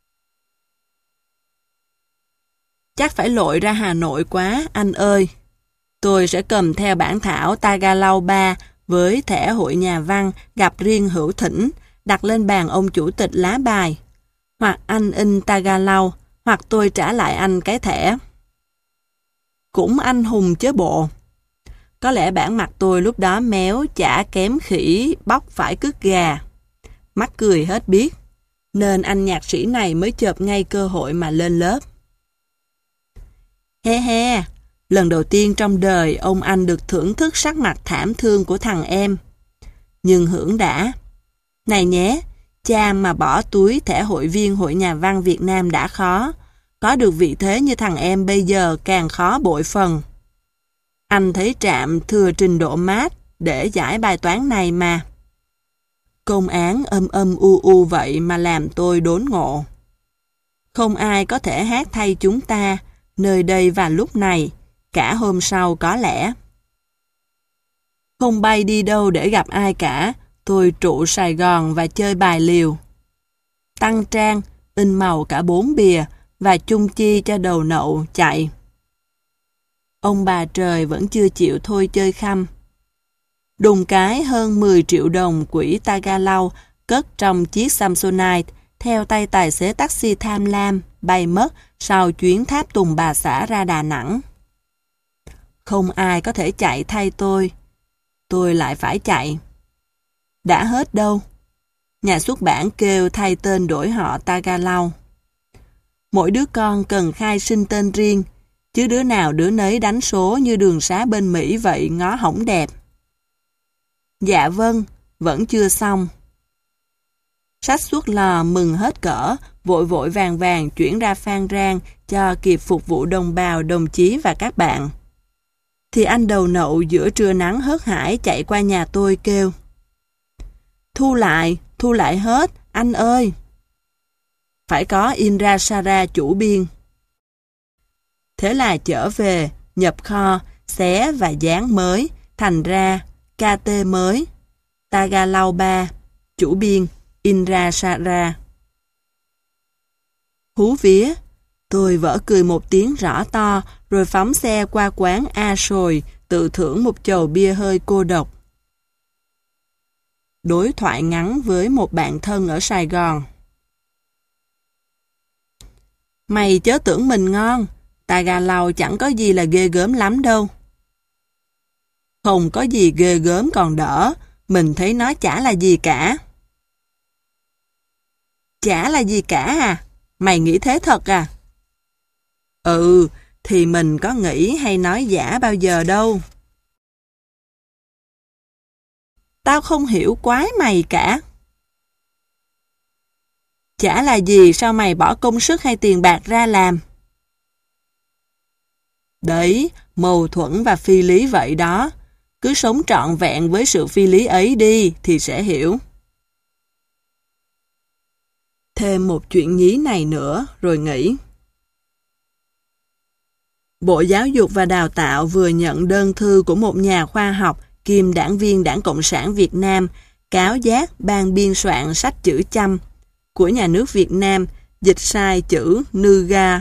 Chắc phải lội ra Hà Nội quá, anh ơi. Tôi sẽ cầm theo bản thảo Tagalog ba với thẻ hội nhà văn gặp riêng Hữu Thỉnh, đặt lên bàn ông chủ tịch lá bài. Hoặc anh in Tagalog, hoặc tôi trả lại anh cái thẻ. Cũng anh hùng chứ bộ. Có lẽ bản mặt tôi lúc đó méo chả kém khỉ bóc phải cứt gà. Mắc cười hết biết, nên anh nhạc sĩ này mới chộp ngay cơ hội mà lên lớp. He he, lần đầu tiên trong đời ông anh được thưởng thức sắc mặt thảm thương của thằng em. Nhưng hưởng đã. Này nhé, cha mà bỏ túi thẻ hội viên Hội Nhà văn Việt Nam đã khó, có được vị thế như thằng em bây giờ càng khó bội phần. Anh thấy Trạm thừa trình độ mát để giải bài toán này mà. Công án âm âm u u vậy mà làm tôi đốn ngộ. Không ai có thể hát thay chúng ta, nơi đây và lúc này, cả hôm sau có lẽ. Không bay đi đâu để gặp ai cả, tôi trụ Sài Gòn và chơi bài liều. Tăng trang, in màu cả bốn bìa và chung chi cho đầu nậu chạy. Ông bà trời vẫn chưa chịu thôi chơi khăm. Đùng cái hơn mười triệu đồng quỹ Tagalog cất trong chiếc Samsonite theo tay tài xế taxi tham lam bay mất sau chuyến tháp Tùng Bà Xã ra Đà Nẵng. Không ai có thể chạy thay tôi. Tôi lại phải chạy. Đã hết đâu. Nhà xuất bản kêu thay tên đổi họ Tagalog. Mỗi đứa con cần khai sinh tên riêng, chứ đứa nào đứa nấy đánh số như đường xá bên Mỹ vậy ngó hổng đẹp. Dạ vâng, vẫn chưa xong. Sách xuất lò mừng hết cỡ, vội vội vàng vàng chuyển ra Phan Rang cho kịp phục vụ đồng bào, đồng chí và các bạn. thì anh đầu nậu giữa trưa nắng hớt hải chạy qua nhà tôi kêu: Thu lại, thu lại hết, anh ơi! Phải có Indrasara chủ biên. Thế là trở về, nhập kho, xé và dán mới, thành ra ca tê mới, Tagalauba, chủ biên, Indrasara. Hú vía, tôi vỡ cười một tiếng rõ to, rồi phóng xe qua quán A Sồi, tự thưởng một chầu bia hơi cô độc. Đối thoại ngắn với một bạn thân ở Sài Gòn. Mày chớ tưởng mình ngon, Tagalog chẳng có gì là ghê gớm lắm đâu. Không có gì ghê gớm còn đỡ, mình thấy nó chả là gì cả. Chả là gì cả à? Mày nghĩ thế thật à? Ừ, thì mình có nghĩ hay nói giả bao giờ đâu. Tao không hiểu quái mày cả. Chả là gì sao mày bỏ công sức hay tiền bạc ra làm. Đấy, mâu thuẫn và phi lý vậy đó. Cứ sống trọn vẹn với sự phi lý ấy đi thì sẽ hiểu. Thêm một chuyện nhí này nữa rồi nghỉ. Bộ Giáo dục và Đào tạo vừa nhận đơn thư của một nhà khoa học kiêm đảng viên Đảng Cộng sản Việt Nam cáo giác ban biên soạn sách chữ Chăm của nhà nước Việt Nam dịch sai chữ Nuga.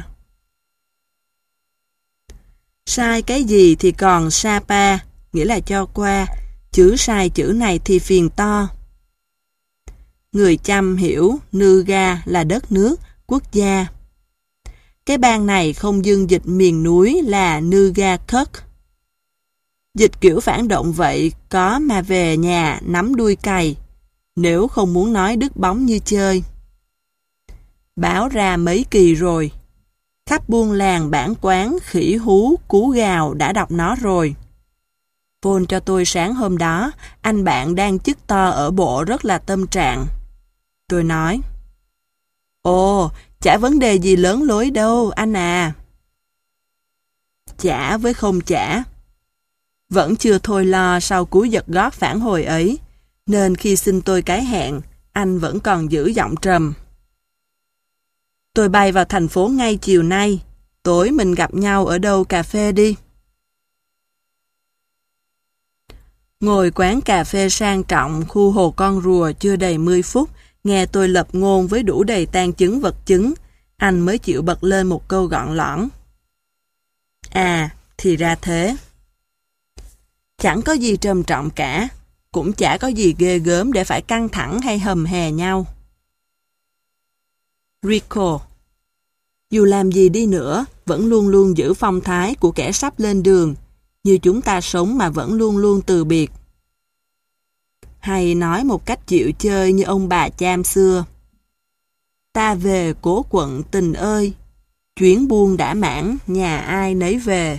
Sai cái gì thì còn Sapa, nghĩa là cho qua, chứ sai chữ này thì phiền to. Người Chăm hiểu Nuga là đất nước, quốc gia. Cái bang này không dương dịch miền núi là Nugakuk. Dịch kiểu phản động vậy có mà về nhà nắm đuôi cày, nếu không muốn nói đứt bóng như chơi. Báo ra mấy kỳ rồi. Khắp buôn làng bản quán khỉ hú cú gào đã đọc nó rồi. Phone cho tôi sáng hôm đó, anh bạn đang chức to ở bộ rất là tâm trạng. Tôi nói: Ồ, chả vấn đề gì lớn lối đâu anh à. Chả với không chả. Vẫn chưa thôi lo sau cú giật gót phản hồi ấy, nên khi xin tôi cái hẹn, anh vẫn còn giữ giọng trầm. Tôi bay vào thành phố ngay chiều nay, tối mình gặp nhau ở đâu cà phê đi. Ngồi quán cà phê sang trọng khu Hồ Con Rùa chưa đầy mười phút, nghe tôi lập ngôn với đủ đầy tang chứng vật chứng, anh mới chịu bật lên một câu gọn lõn. À, thì ra thế. Chẳng có gì trầm trọng cả, cũng chả có gì ghê gớm để phải căng thẳng hay hầm hè nhau. Rico. Dù làm gì đi nữa, vẫn luôn luôn giữ phong thái của kẻ sắp lên đường, như chúng ta sống mà vẫn luôn luôn từ biệt. Hay nói một cách chịu chơi như ông bà Cham xưa. Ta về cố quận tình ơi, chuyến buôn đã mãn, nhà ai nấy về.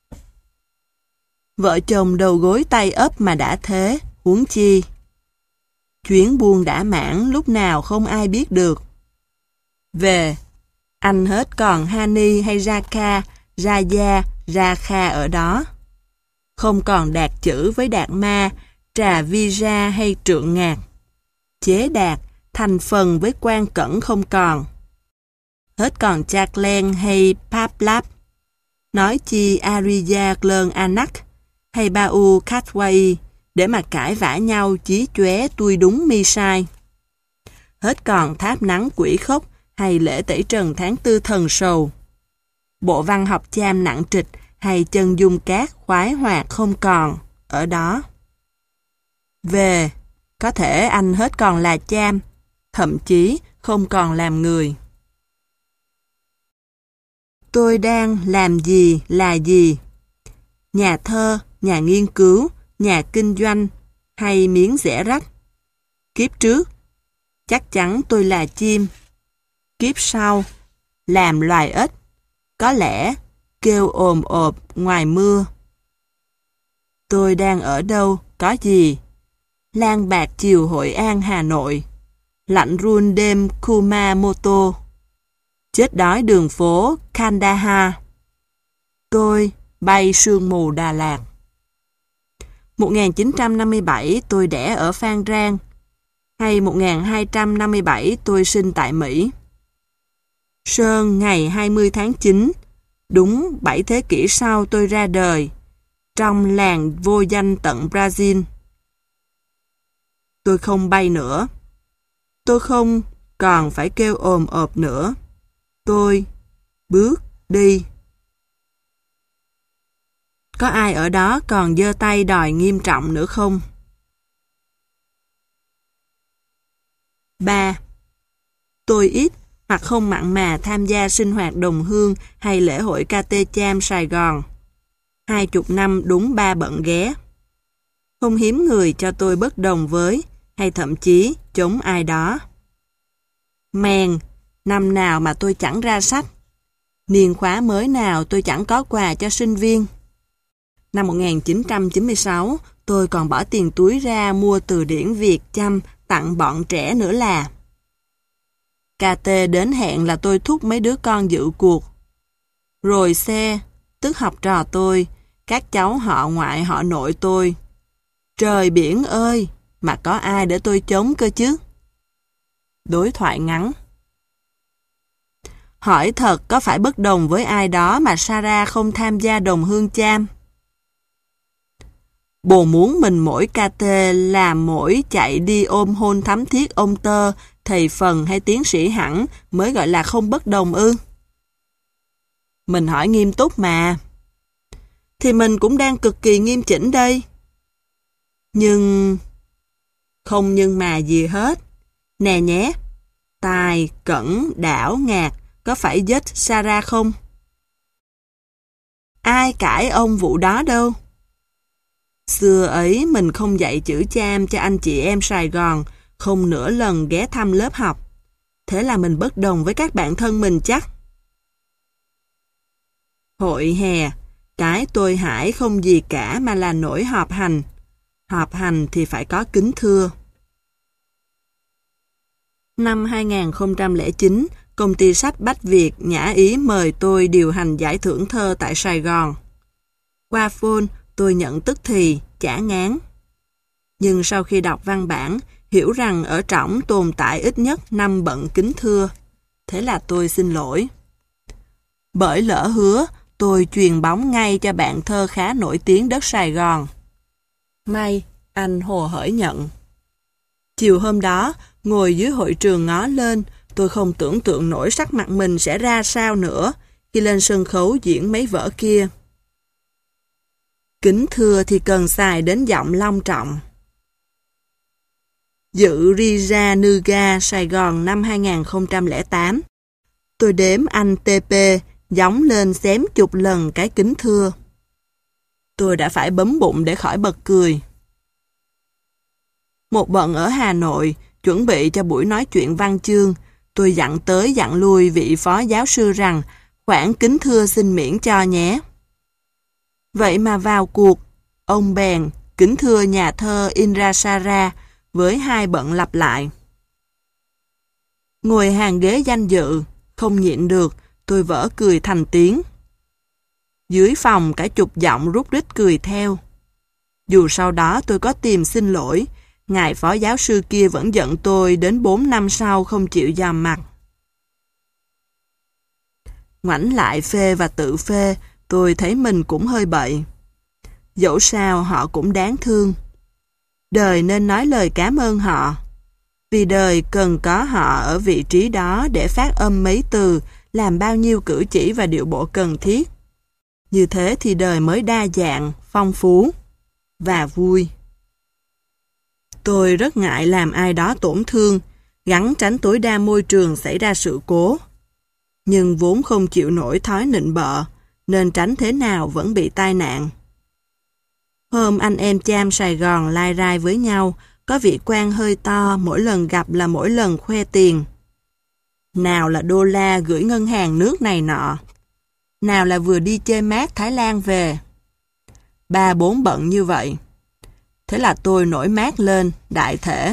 Vợ chồng đầu gối tay ấp mà đã thế, huống chi. Chuyến buôn đã mãn lúc nào không ai biết được. Về, anh hết còn Hani hay Raka, Raya, Rakha ở đó. Không còn đạt chữ với đạt ma, trà vi ra hay trượng ngạc. Chế đạt, thành phần với quan cẩn không còn. Hết còn Chaklen hay Paplap. Nói chi Ariya Glern Anak hay Bau Katwai để mà cãi vã nhau chí chóe tui đúng mi sai. Hết còn tháp nắng quỷ khốc hay lễ tẩy trần tháng tư thần sầu. Bộ văn học Cham nặng trịch hay chân dung cát khoái hoạt không còn ở đó. Về, có thể anh hết còn là Cham, thậm chí không còn làm người. Tôi đang làm gì là gì? Nhà thơ, nhà nghiên cứu, nhà kinh doanh hay miếng rẻ rách? Kiếp trước, chắc chắn tôi là chim. Kiếp sau, làm loài ếch, có lẽ kêu ồm ộp ngoài mưa. Tôi đang ở đâu, có gì? Lang bạc chiều Hội An Hà Nội, lạnh run đêm Kumamoto, chết đói đường phố Kandahar. Tôi bay sương mù Đà Lạt. một nghìn chín trăm năm mươi bảy tôi đẻ ở Phan Rang, hay một nghìn hai trăm năm mươi bảy tôi sinh tại Mỹ. Sơn ngày hai mươi tháng chín, đúng bảy thế kỷ sau tôi ra đời, trong làng vô danh tận Brazil. Tôi không bay nữa. Tôi không còn phải kêu ồm ộp nữa. Tôi bước đi. Có ai ở đó còn giơ tay đòi nghiêm trọng nữa không? ba. Tôi ít hoặc không mặn mà tham gia sinh hoạt đồng hương hay lễ hội ca tê Cham Sài Gòn. Hai chục năm đúng ba bận ghé. Không hiếm người cho tôi bất đồng với, hay thậm chí chống ai đó. Mèn, năm nào mà tôi chẳng ra sách. Niên khóa mới nào tôi chẳng có quà cho sinh viên. Năm một nghìn chín trăm chín mươi sáu, tôi còn bỏ tiền túi ra mua từ điển Việt chăm tặng bọn trẻ nữa là. ca tê đến hẹn là tôi thúc mấy đứa con dự cuộc. Rồi xe, tức học trò tôi, các cháu họ ngoại họ nội tôi. Trời biển ơi, mà có ai để tôi chống cơ chứ? Đối thoại ngắn. Hỏi thật có phải bất đồng với ai đó mà Sarah không tham gia đồng hương Cham? Bồ muốn mình mỗi ca tê là mỗi chạy đi ôm hôn thắm thiết ông Tơ, thầy Phần hay tiến sĩ Hẳn mới gọi là không bất đồng ư? Mình hỏi nghiêm túc mà. Thì mình cũng đang cực kỳ nghiêm chỉnh đây. Nhưng... Không nhưng mà gì hết. Nè nhé, Tài, Cẩn, Đảo, Ngạc có phải giết Sarah không? Ai cãi ông vụ đó đâu. Xưa ấy mình không dạy chữ Cham cho anh chị em Sài Gòn, không nửa lần ghé thăm lớp học. Thế là mình bất đồng với các bạn thân mình chắc. Hội hè, cái tôi hải không gì cả mà là nỗi họp hành. Họp hành thì phải có kính thưa. Năm hai nghìn không trăm lẻ chín, công ty sách Bách Việt nhã ý mời tôi điều hành giải thưởng thơ tại Sài Gòn. Qua phone, tôi nhận tức thì, chả ngán. Nhưng sau khi đọc văn bản, hiểu rằng ở trỏng tồn tại ít nhất năm bận kính thưa. Thế là tôi xin lỗi. Bởi lỡ hứa, tôi truyền bóng ngay cho bạn thơ khá nổi tiếng đất Sài Gòn. May, anh hồ hởi nhận. Chiều hôm đó, ngồi dưới hội trường ngó lên, tôi không tưởng tượng nổi sắc mặt mình sẽ ra sao nữa khi lên sân khấu diễn mấy vở kia. Kính thưa thì cần xài đến giọng long trọng. Dự Rija Nuga Sài Gòn năm hai nghìn không trăm lẻ tám. Tôi đếm anh tê pê gióng lên xém chục lần cái kính thưa. Tôi đã phải bấm bụng để khỏi bật cười. Một bận ở Hà Nội, chuẩn bị cho buổi nói chuyện văn chương, tôi dặn tới dặn lui vị phó giáo sư rằng khoản kính thưa xin miễn cho nhé. Vậy mà vào cuộc, ông bèn kính thưa nhà thơ Indrasara với hai bận lặp lại. Ngồi hàng ghế danh dự, không nhịn được, tôi vỡ cười thành tiếng. Dưới phòng cả chục giọng rút rít cười theo. Dù sau đó tôi có tìm xin lỗi, ngài phó giáo sư kia vẫn giận tôi đến bốn năm sau không chịu dòm mặt. Ngoảnh lại phê và tự phê, tôi thấy mình cũng hơi bậy. Dẫu sao họ cũng đáng thương. Đời nên nói lời cảm ơn họ. Vì đời cần có họ ở vị trí đó để phát âm mấy từ, làm bao nhiêu cử chỉ và điệu bộ cần thiết. Như thế thì đời mới đa dạng, phong phú và vui. Tôi rất ngại làm ai đó tổn thương, gắng tránh tối đa môi trường xảy ra sự cố. Nhưng vốn không chịu nổi thói nịnh bợ, nên tránh thế nào vẫn bị tai nạn. Hôm anh em Cham Sài Gòn lai rai với nhau, có vị quan hơi to, mỗi lần gặp là mỗi lần khoe tiền. Nào là đô la gửi ngân hàng nước này nọ, nào là vừa đi chơi mát Thái Lan về. Ba bốn bận như vậy. Thế là tôi nổi mát lên, đại thể.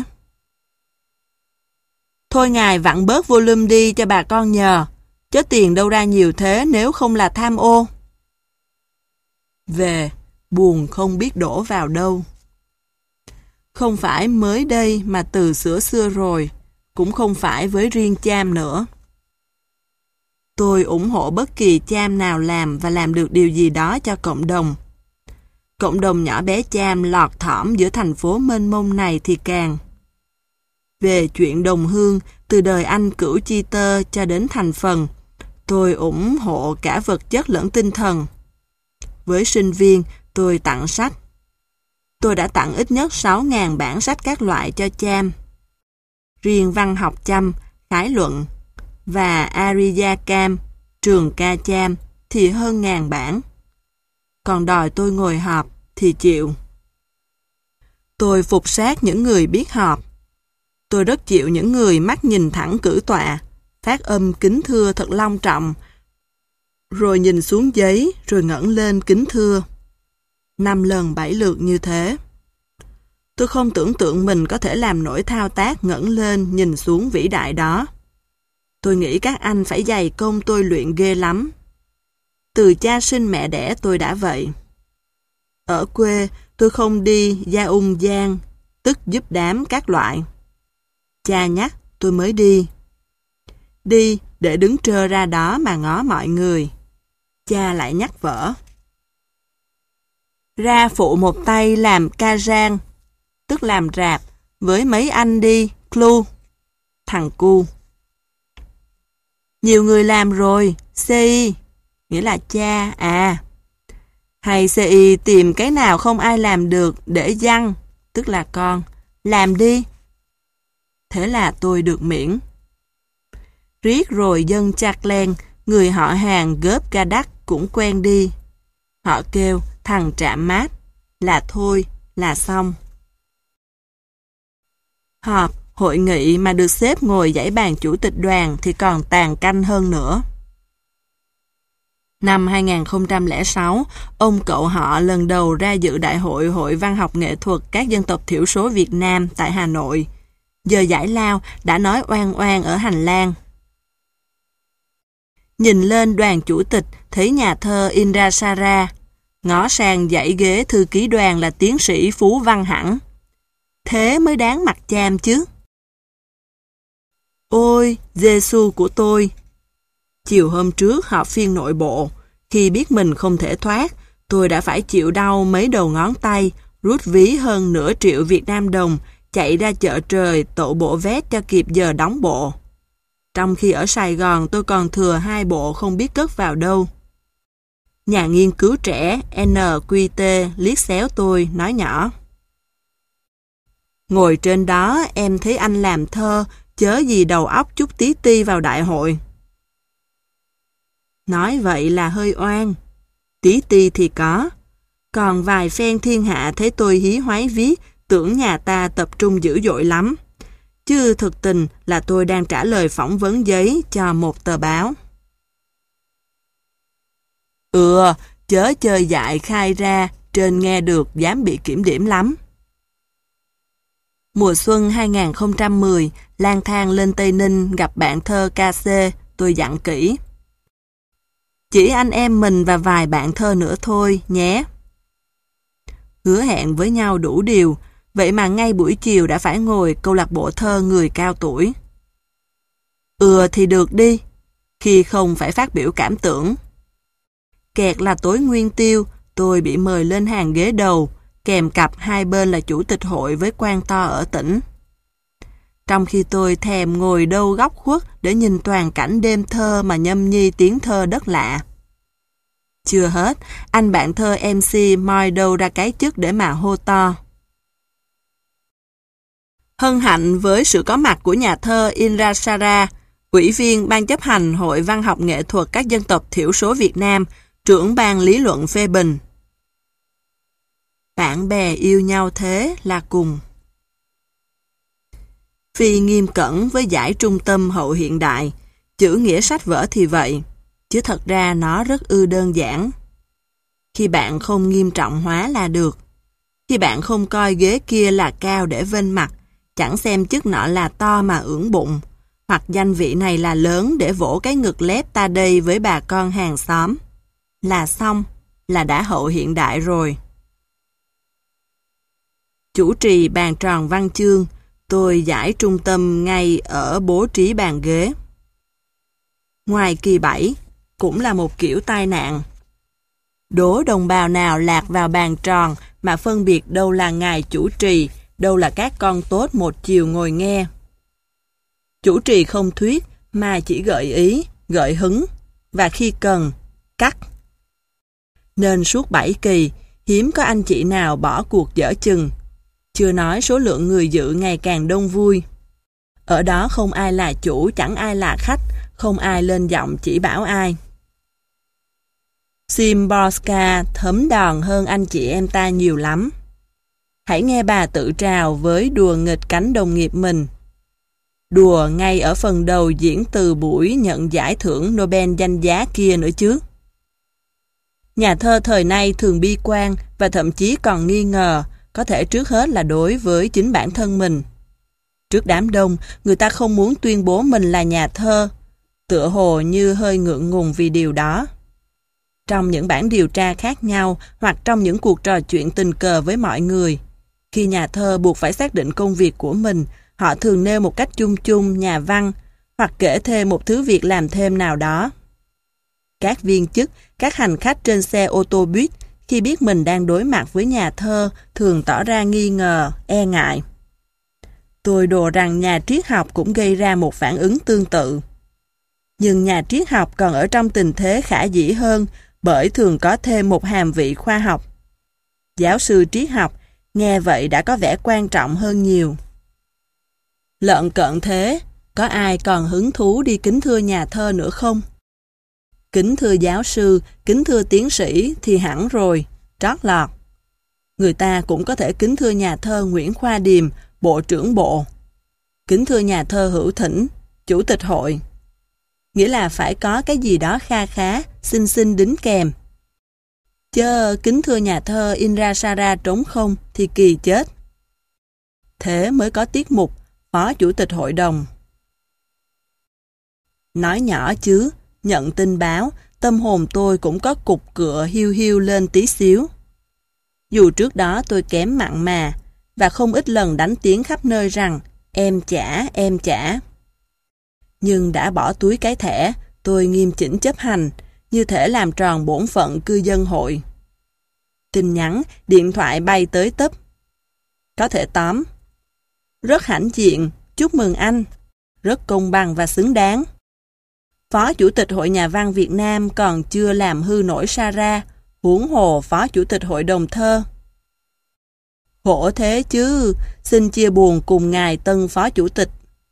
Thôi ngài vặn bớt volume đi cho bà con nhờ, chứ tiền đâu ra nhiều thế nếu không là tham ô. Về, buồn không biết đổ vào đâu. Không phải mới đây mà từ xưa xưa rồi, cũng không phải với riêng Cham nữa. Tôi ủng hộ bất kỳ Cham nào làm và làm được điều gì đó cho cộng đồng. Cộng đồng nhỏ bé Cham lọt thỏm giữa thành phố mênh mông này thì càng. Về chuyện đồng hương, từ đời anh Cửu Chi Tơ cho đến thành phần, tôi ủng hộ cả vật chất lẫn tinh thần. Với sinh viên, tôi tặng sách. Tôi đã tặng ít nhất sáu nghìn bản sách các loại cho Cham. Riêng văn học Chăm, khái luận và Ariyakam, trường ca Cham thì hơn ngàn bản. Còn đòi tôi ngồi họp thì chịu. Tôi phục sát những người biết họp. Tôi rất chịu những người mắt nhìn thẳng cử tọa, phát âm kính thưa thật long trọng, rồi nhìn xuống giấy, rồi ngẩng lên kính thưa. Năm lần bảy lượt như thế. Tôi không tưởng tượng mình có thể làm nổi thao tác ngẩng lên nhìn xuống vĩ đại đó. Tôi nghĩ các anh phải dày công tôi luyện ghê lắm. Từ cha sinh mẹ đẻ tôi đã vậy. Ở quê, tôi không đi gia ung giang, tức giúp đám các loại. Cha nhắc, tôi mới đi. Đi để đứng trơ ra đó mà ngó mọi người. Cha lại nhắc vợ. Ra phụ một tay làm ca rang, tức làm rạp, với mấy anh đi, Clu, thằng cu. Nhiều người làm rồi, xê i, nghĩa là cha, à. Hay xê i tìm cái nào không ai làm được để dăng, tức là con, làm đi. Thế là tôi được miễn. Riết rồi dân chạc len, người họ hàng góp ca đắc cũng quen đi. Họ kêu thằng trạm mát, là thôi, là xong. Họp, hội nghị mà được xếp ngồi dãy bàn chủ tịch đoàn thì còn tàn canh hơn nữa. Năm hai nghìn không trăm lẻ sáu, ông cậu họ lần đầu ra dự đại hội Hội Văn học Nghệ thuật các dân tộc thiểu số Việt Nam tại Hà Nội. Giờ giải lao đã nói oan oan ở hành lang. Nhìn lên đoàn chủ tịch thấy nhà thơ Indrasara, ngó sang dãy ghế thư ký đoàn là tiến sĩ Phú Văn Hẳn. Thế mới đáng mặt Cham chứ. Ôi, Giê-xu của tôi! Chiều hôm trước họp phiên nội bộ, khi biết mình không thể thoát, tôi đã phải chịu đau mấy đầu ngón tay, rút ví hơn nửa triệu Việt Nam đồng, chạy ra chợ trời tộ bộ vét cho kịp giờ đóng bộ. Trong khi ở Sài Gòn tôi còn thừa hai bộ không biết cất vào đâu. Nhà nghiên cứu trẻ en quy tê liếc xéo tôi, nói nhỏ. Ngồi trên đó em thấy anh làm thơ, chớ gì đầu óc chút tí ti vào đại hội. Nói vậy là hơi oan. Tí ti thì có. Còn vài phen thiên hạ thấy tôi hí hoáy viết, tưởng nhà ta tập trung dữ dội lắm. Chứ thực tình là tôi đang trả lời phỏng vấn giấy cho một tờ báo. Ừ, chớ chơi dại khai ra, trên nghe được dám bị kiểm điểm lắm. Mùa xuân hai nghìn không trăm mười, lang thang lên Tây Ninh gặp bạn thơ ca xê, tôi dặn kỹ. Chỉ anh em mình và vài bạn thơ nữa thôi, nhé. Hứa hẹn với nhau đủ điều, vậy mà ngay buổi chiều đã phải ngồi câu lạc bộ thơ người cao tuổi. Ừ thì được đi, khi không phải phát biểu cảm tưởng. Kẹt là tối nguyên tiêu, tôi bị mời lên hàng ghế đầu, kèm cặp hai bên là chủ tịch hội với quan to ở tỉnh. Trong khi tôi thèm ngồi đâu góc khuất để nhìn toàn cảnh đêm thơ mà nhâm nhi tiếng thơ đất lạ. Chưa hết, anh bạn thơ em xê moi đâu ra cái chức để mà hô to. Hân hạnh với sự có mặt của nhà thơ Indrasara, ủy viên Ban chấp hành Hội Văn học Nghệ thuật các dân tộc thiểu số Việt Nam, trưởng ban lý luận phê bình. Bạn bè yêu nhau thế là cùng. Phi nghiêm cẩn với giải trung tâm hậu hiện đại, chữ nghĩa sách vở thì vậy, chứ thật ra nó rất ư đơn giản. Khi bạn không nghiêm trọng hóa là được. Khi bạn không coi ghế kia là cao để vênh mặt, chẳng xem chức nọ là to mà ưỡn bụng, hoặc danh vị này là lớn để vỗ cái ngực lép ta đây với bà con hàng xóm. Là xong, là đã hậu hiện đại rồi. Chủ trì bàn tròn văn chương, tôi giải trung tâm ngay ở bố trí bàn ghế. Ngoài kỳ bảy, cũng là một kiểu tai nạn. Đố đồng bào nào lạc vào bàn tròn mà phân biệt đâu là ngài chủ trì, đâu là các con tốt một chiều ngồi nghe. Chủ trì không thuyết mà chỉ gợi ý, gợi hứng, và khi cần, cắt. Nên suốt bảy kỳ, hiếm có anh chị nào bỏ cuộc dở chừng. Chưa nói số lượng người dự ngày càng đông vui. Ở đó không ai là chủ, chẳng ai là khách, không ai lên giọng chỉ bảo ai. Szymborska thấm đòn hơn anh chị em ta nhiều lắm. Hãy nghe bà tự trào với đùa nghịch cánh đồng nghiệp mình. Đùa ngay ở phần đầu diễn từ buổi nhận giải thưởng Nobel danh giá kia nữa chứ. Nhà thơ thời nay thường bi quan và thậm chí còn nghi ngờ, có thể trước hết là đối với chính bản thân mình. Trước đám đông, người ta không muốn tuyên bố mình là nhà thơ, tựa hồ như hơi ngượng ngùng vì điều đó. Trong những bản điều tra khác nhau hoặc trong những cuộc trò chuyện tình cờ với mọi người, khi nhà thơ buộc phải xác định công việc của mình, họ thường nêu một cách chung chung nhà văn hoặc kể thêm một thứ việc làm thêm nào đó. Các viên chức, các hành khách trên xe ô tô buýt khi biết mình đang đối mặt với nhà thơ thường tỏ ra nghi ngờ, e ngại. Tôi đồ rằng nhà triết học cũng gây ra một phản ứng tương tự. Nhưng nhà triết học còn ở trong tình thế khả dĩ hơn bởi thường có thêm một hàm vị khoa học. Giáo sư triết học nghe vậy đã có vẻ quan trọng hơn nhiều. Lợn cợn thế, có ai còn hứng thú đi kính thưa nhà thơ nữa không? Kính thưa giáo sư, kính thưa tiến sĩ thì hẳn rồi, trót lọt. Người ta cũng có thể kính thưa nhà thơ Nguyễn Khoa Điềm, Bộ trưởng Bộ. Kính thưa nhà thơ Hữu Thỉnh, Chủ tịch hội. Nghĩa là phải có cái gì đó kha khá, xinh xinh đính kèm. Chớ kính thưa nhà thơ Indrasara trống không thì kỳ chết. Thế mới có tiết mục Phó Chủ tịch Hội đồng. Nói nhỏ chứ, nhận tin báo, tâm hồn tôi cũng có cục cựa hiu hiu lên tí xíu. Dù trước đó tôi kém mặn mà, và không ít lần đánh tiếng khắp nơi rằng em chả, em chả. Nhưng đã bỏ túi cái thẻ, tôi nghiêm chỉnh chấp hành, như thể làm tròn bổn phận cư dân hội. Tin nhắn, điện thoại bay tới tấp. Có thể tóm. Rất hãnh diện, chúc mừng anh. Rất công bằng và xứng đáng. Phó Chủ tịch Hội Nhà văn Việt Nam còn chưa làm hư nổi Sara, huống hồ Phó Chủ tịch Hội đồng thơ. Khổ thế chứ, xin chia buồn cùng ngài tân Phó Chủ tịch.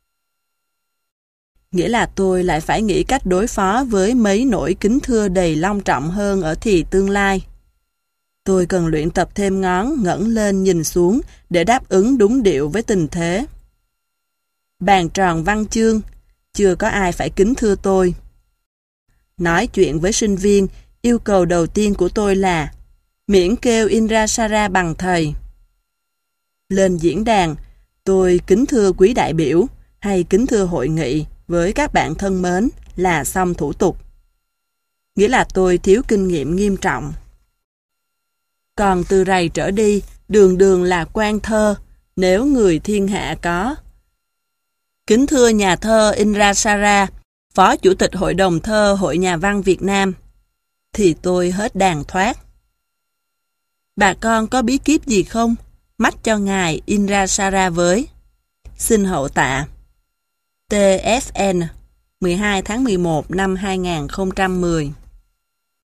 Nghĩa là tôi lại phải nghĩ cách đối phó với mấy nỗi kính thưa đầy long trọng hơn ở thì tương lai. Tôi cần luyện tập thêm ngón ngẩng lên nhìn xuống để đáp ứng đúng điệu với tình thế. Bàn tròn văn chương, chưa có ai phải kính thưa tôi. Nói chuyện với sinh viên, yêu cầu đầu tiên của tôi là miễn kêu Indrasara bằng thầy. Lên diễn đàn, tôi kính thưa quý đại biểu hay kính thưa hội nghị với các bạn thân mến là xong thủ tục. Nghĩa là tôi thiếu kinh nghiệm nghiêm trọng. Còn từ rày trở đi, đường đường là quan thơ, nếu người thiên hạ có. Kính thưa nhà thơ Indrasara, Phó Chủ tịch Hội đồng thơ Hội Nhà văn Việt Nam, thì tôi hết đàn thoát. Bà con có bí kíp gì không? Mách cho ngài Indrasara với. Xin hậu tạ. tê ép en, mười hai tháng mười một năm hai nghìn không trăm mười.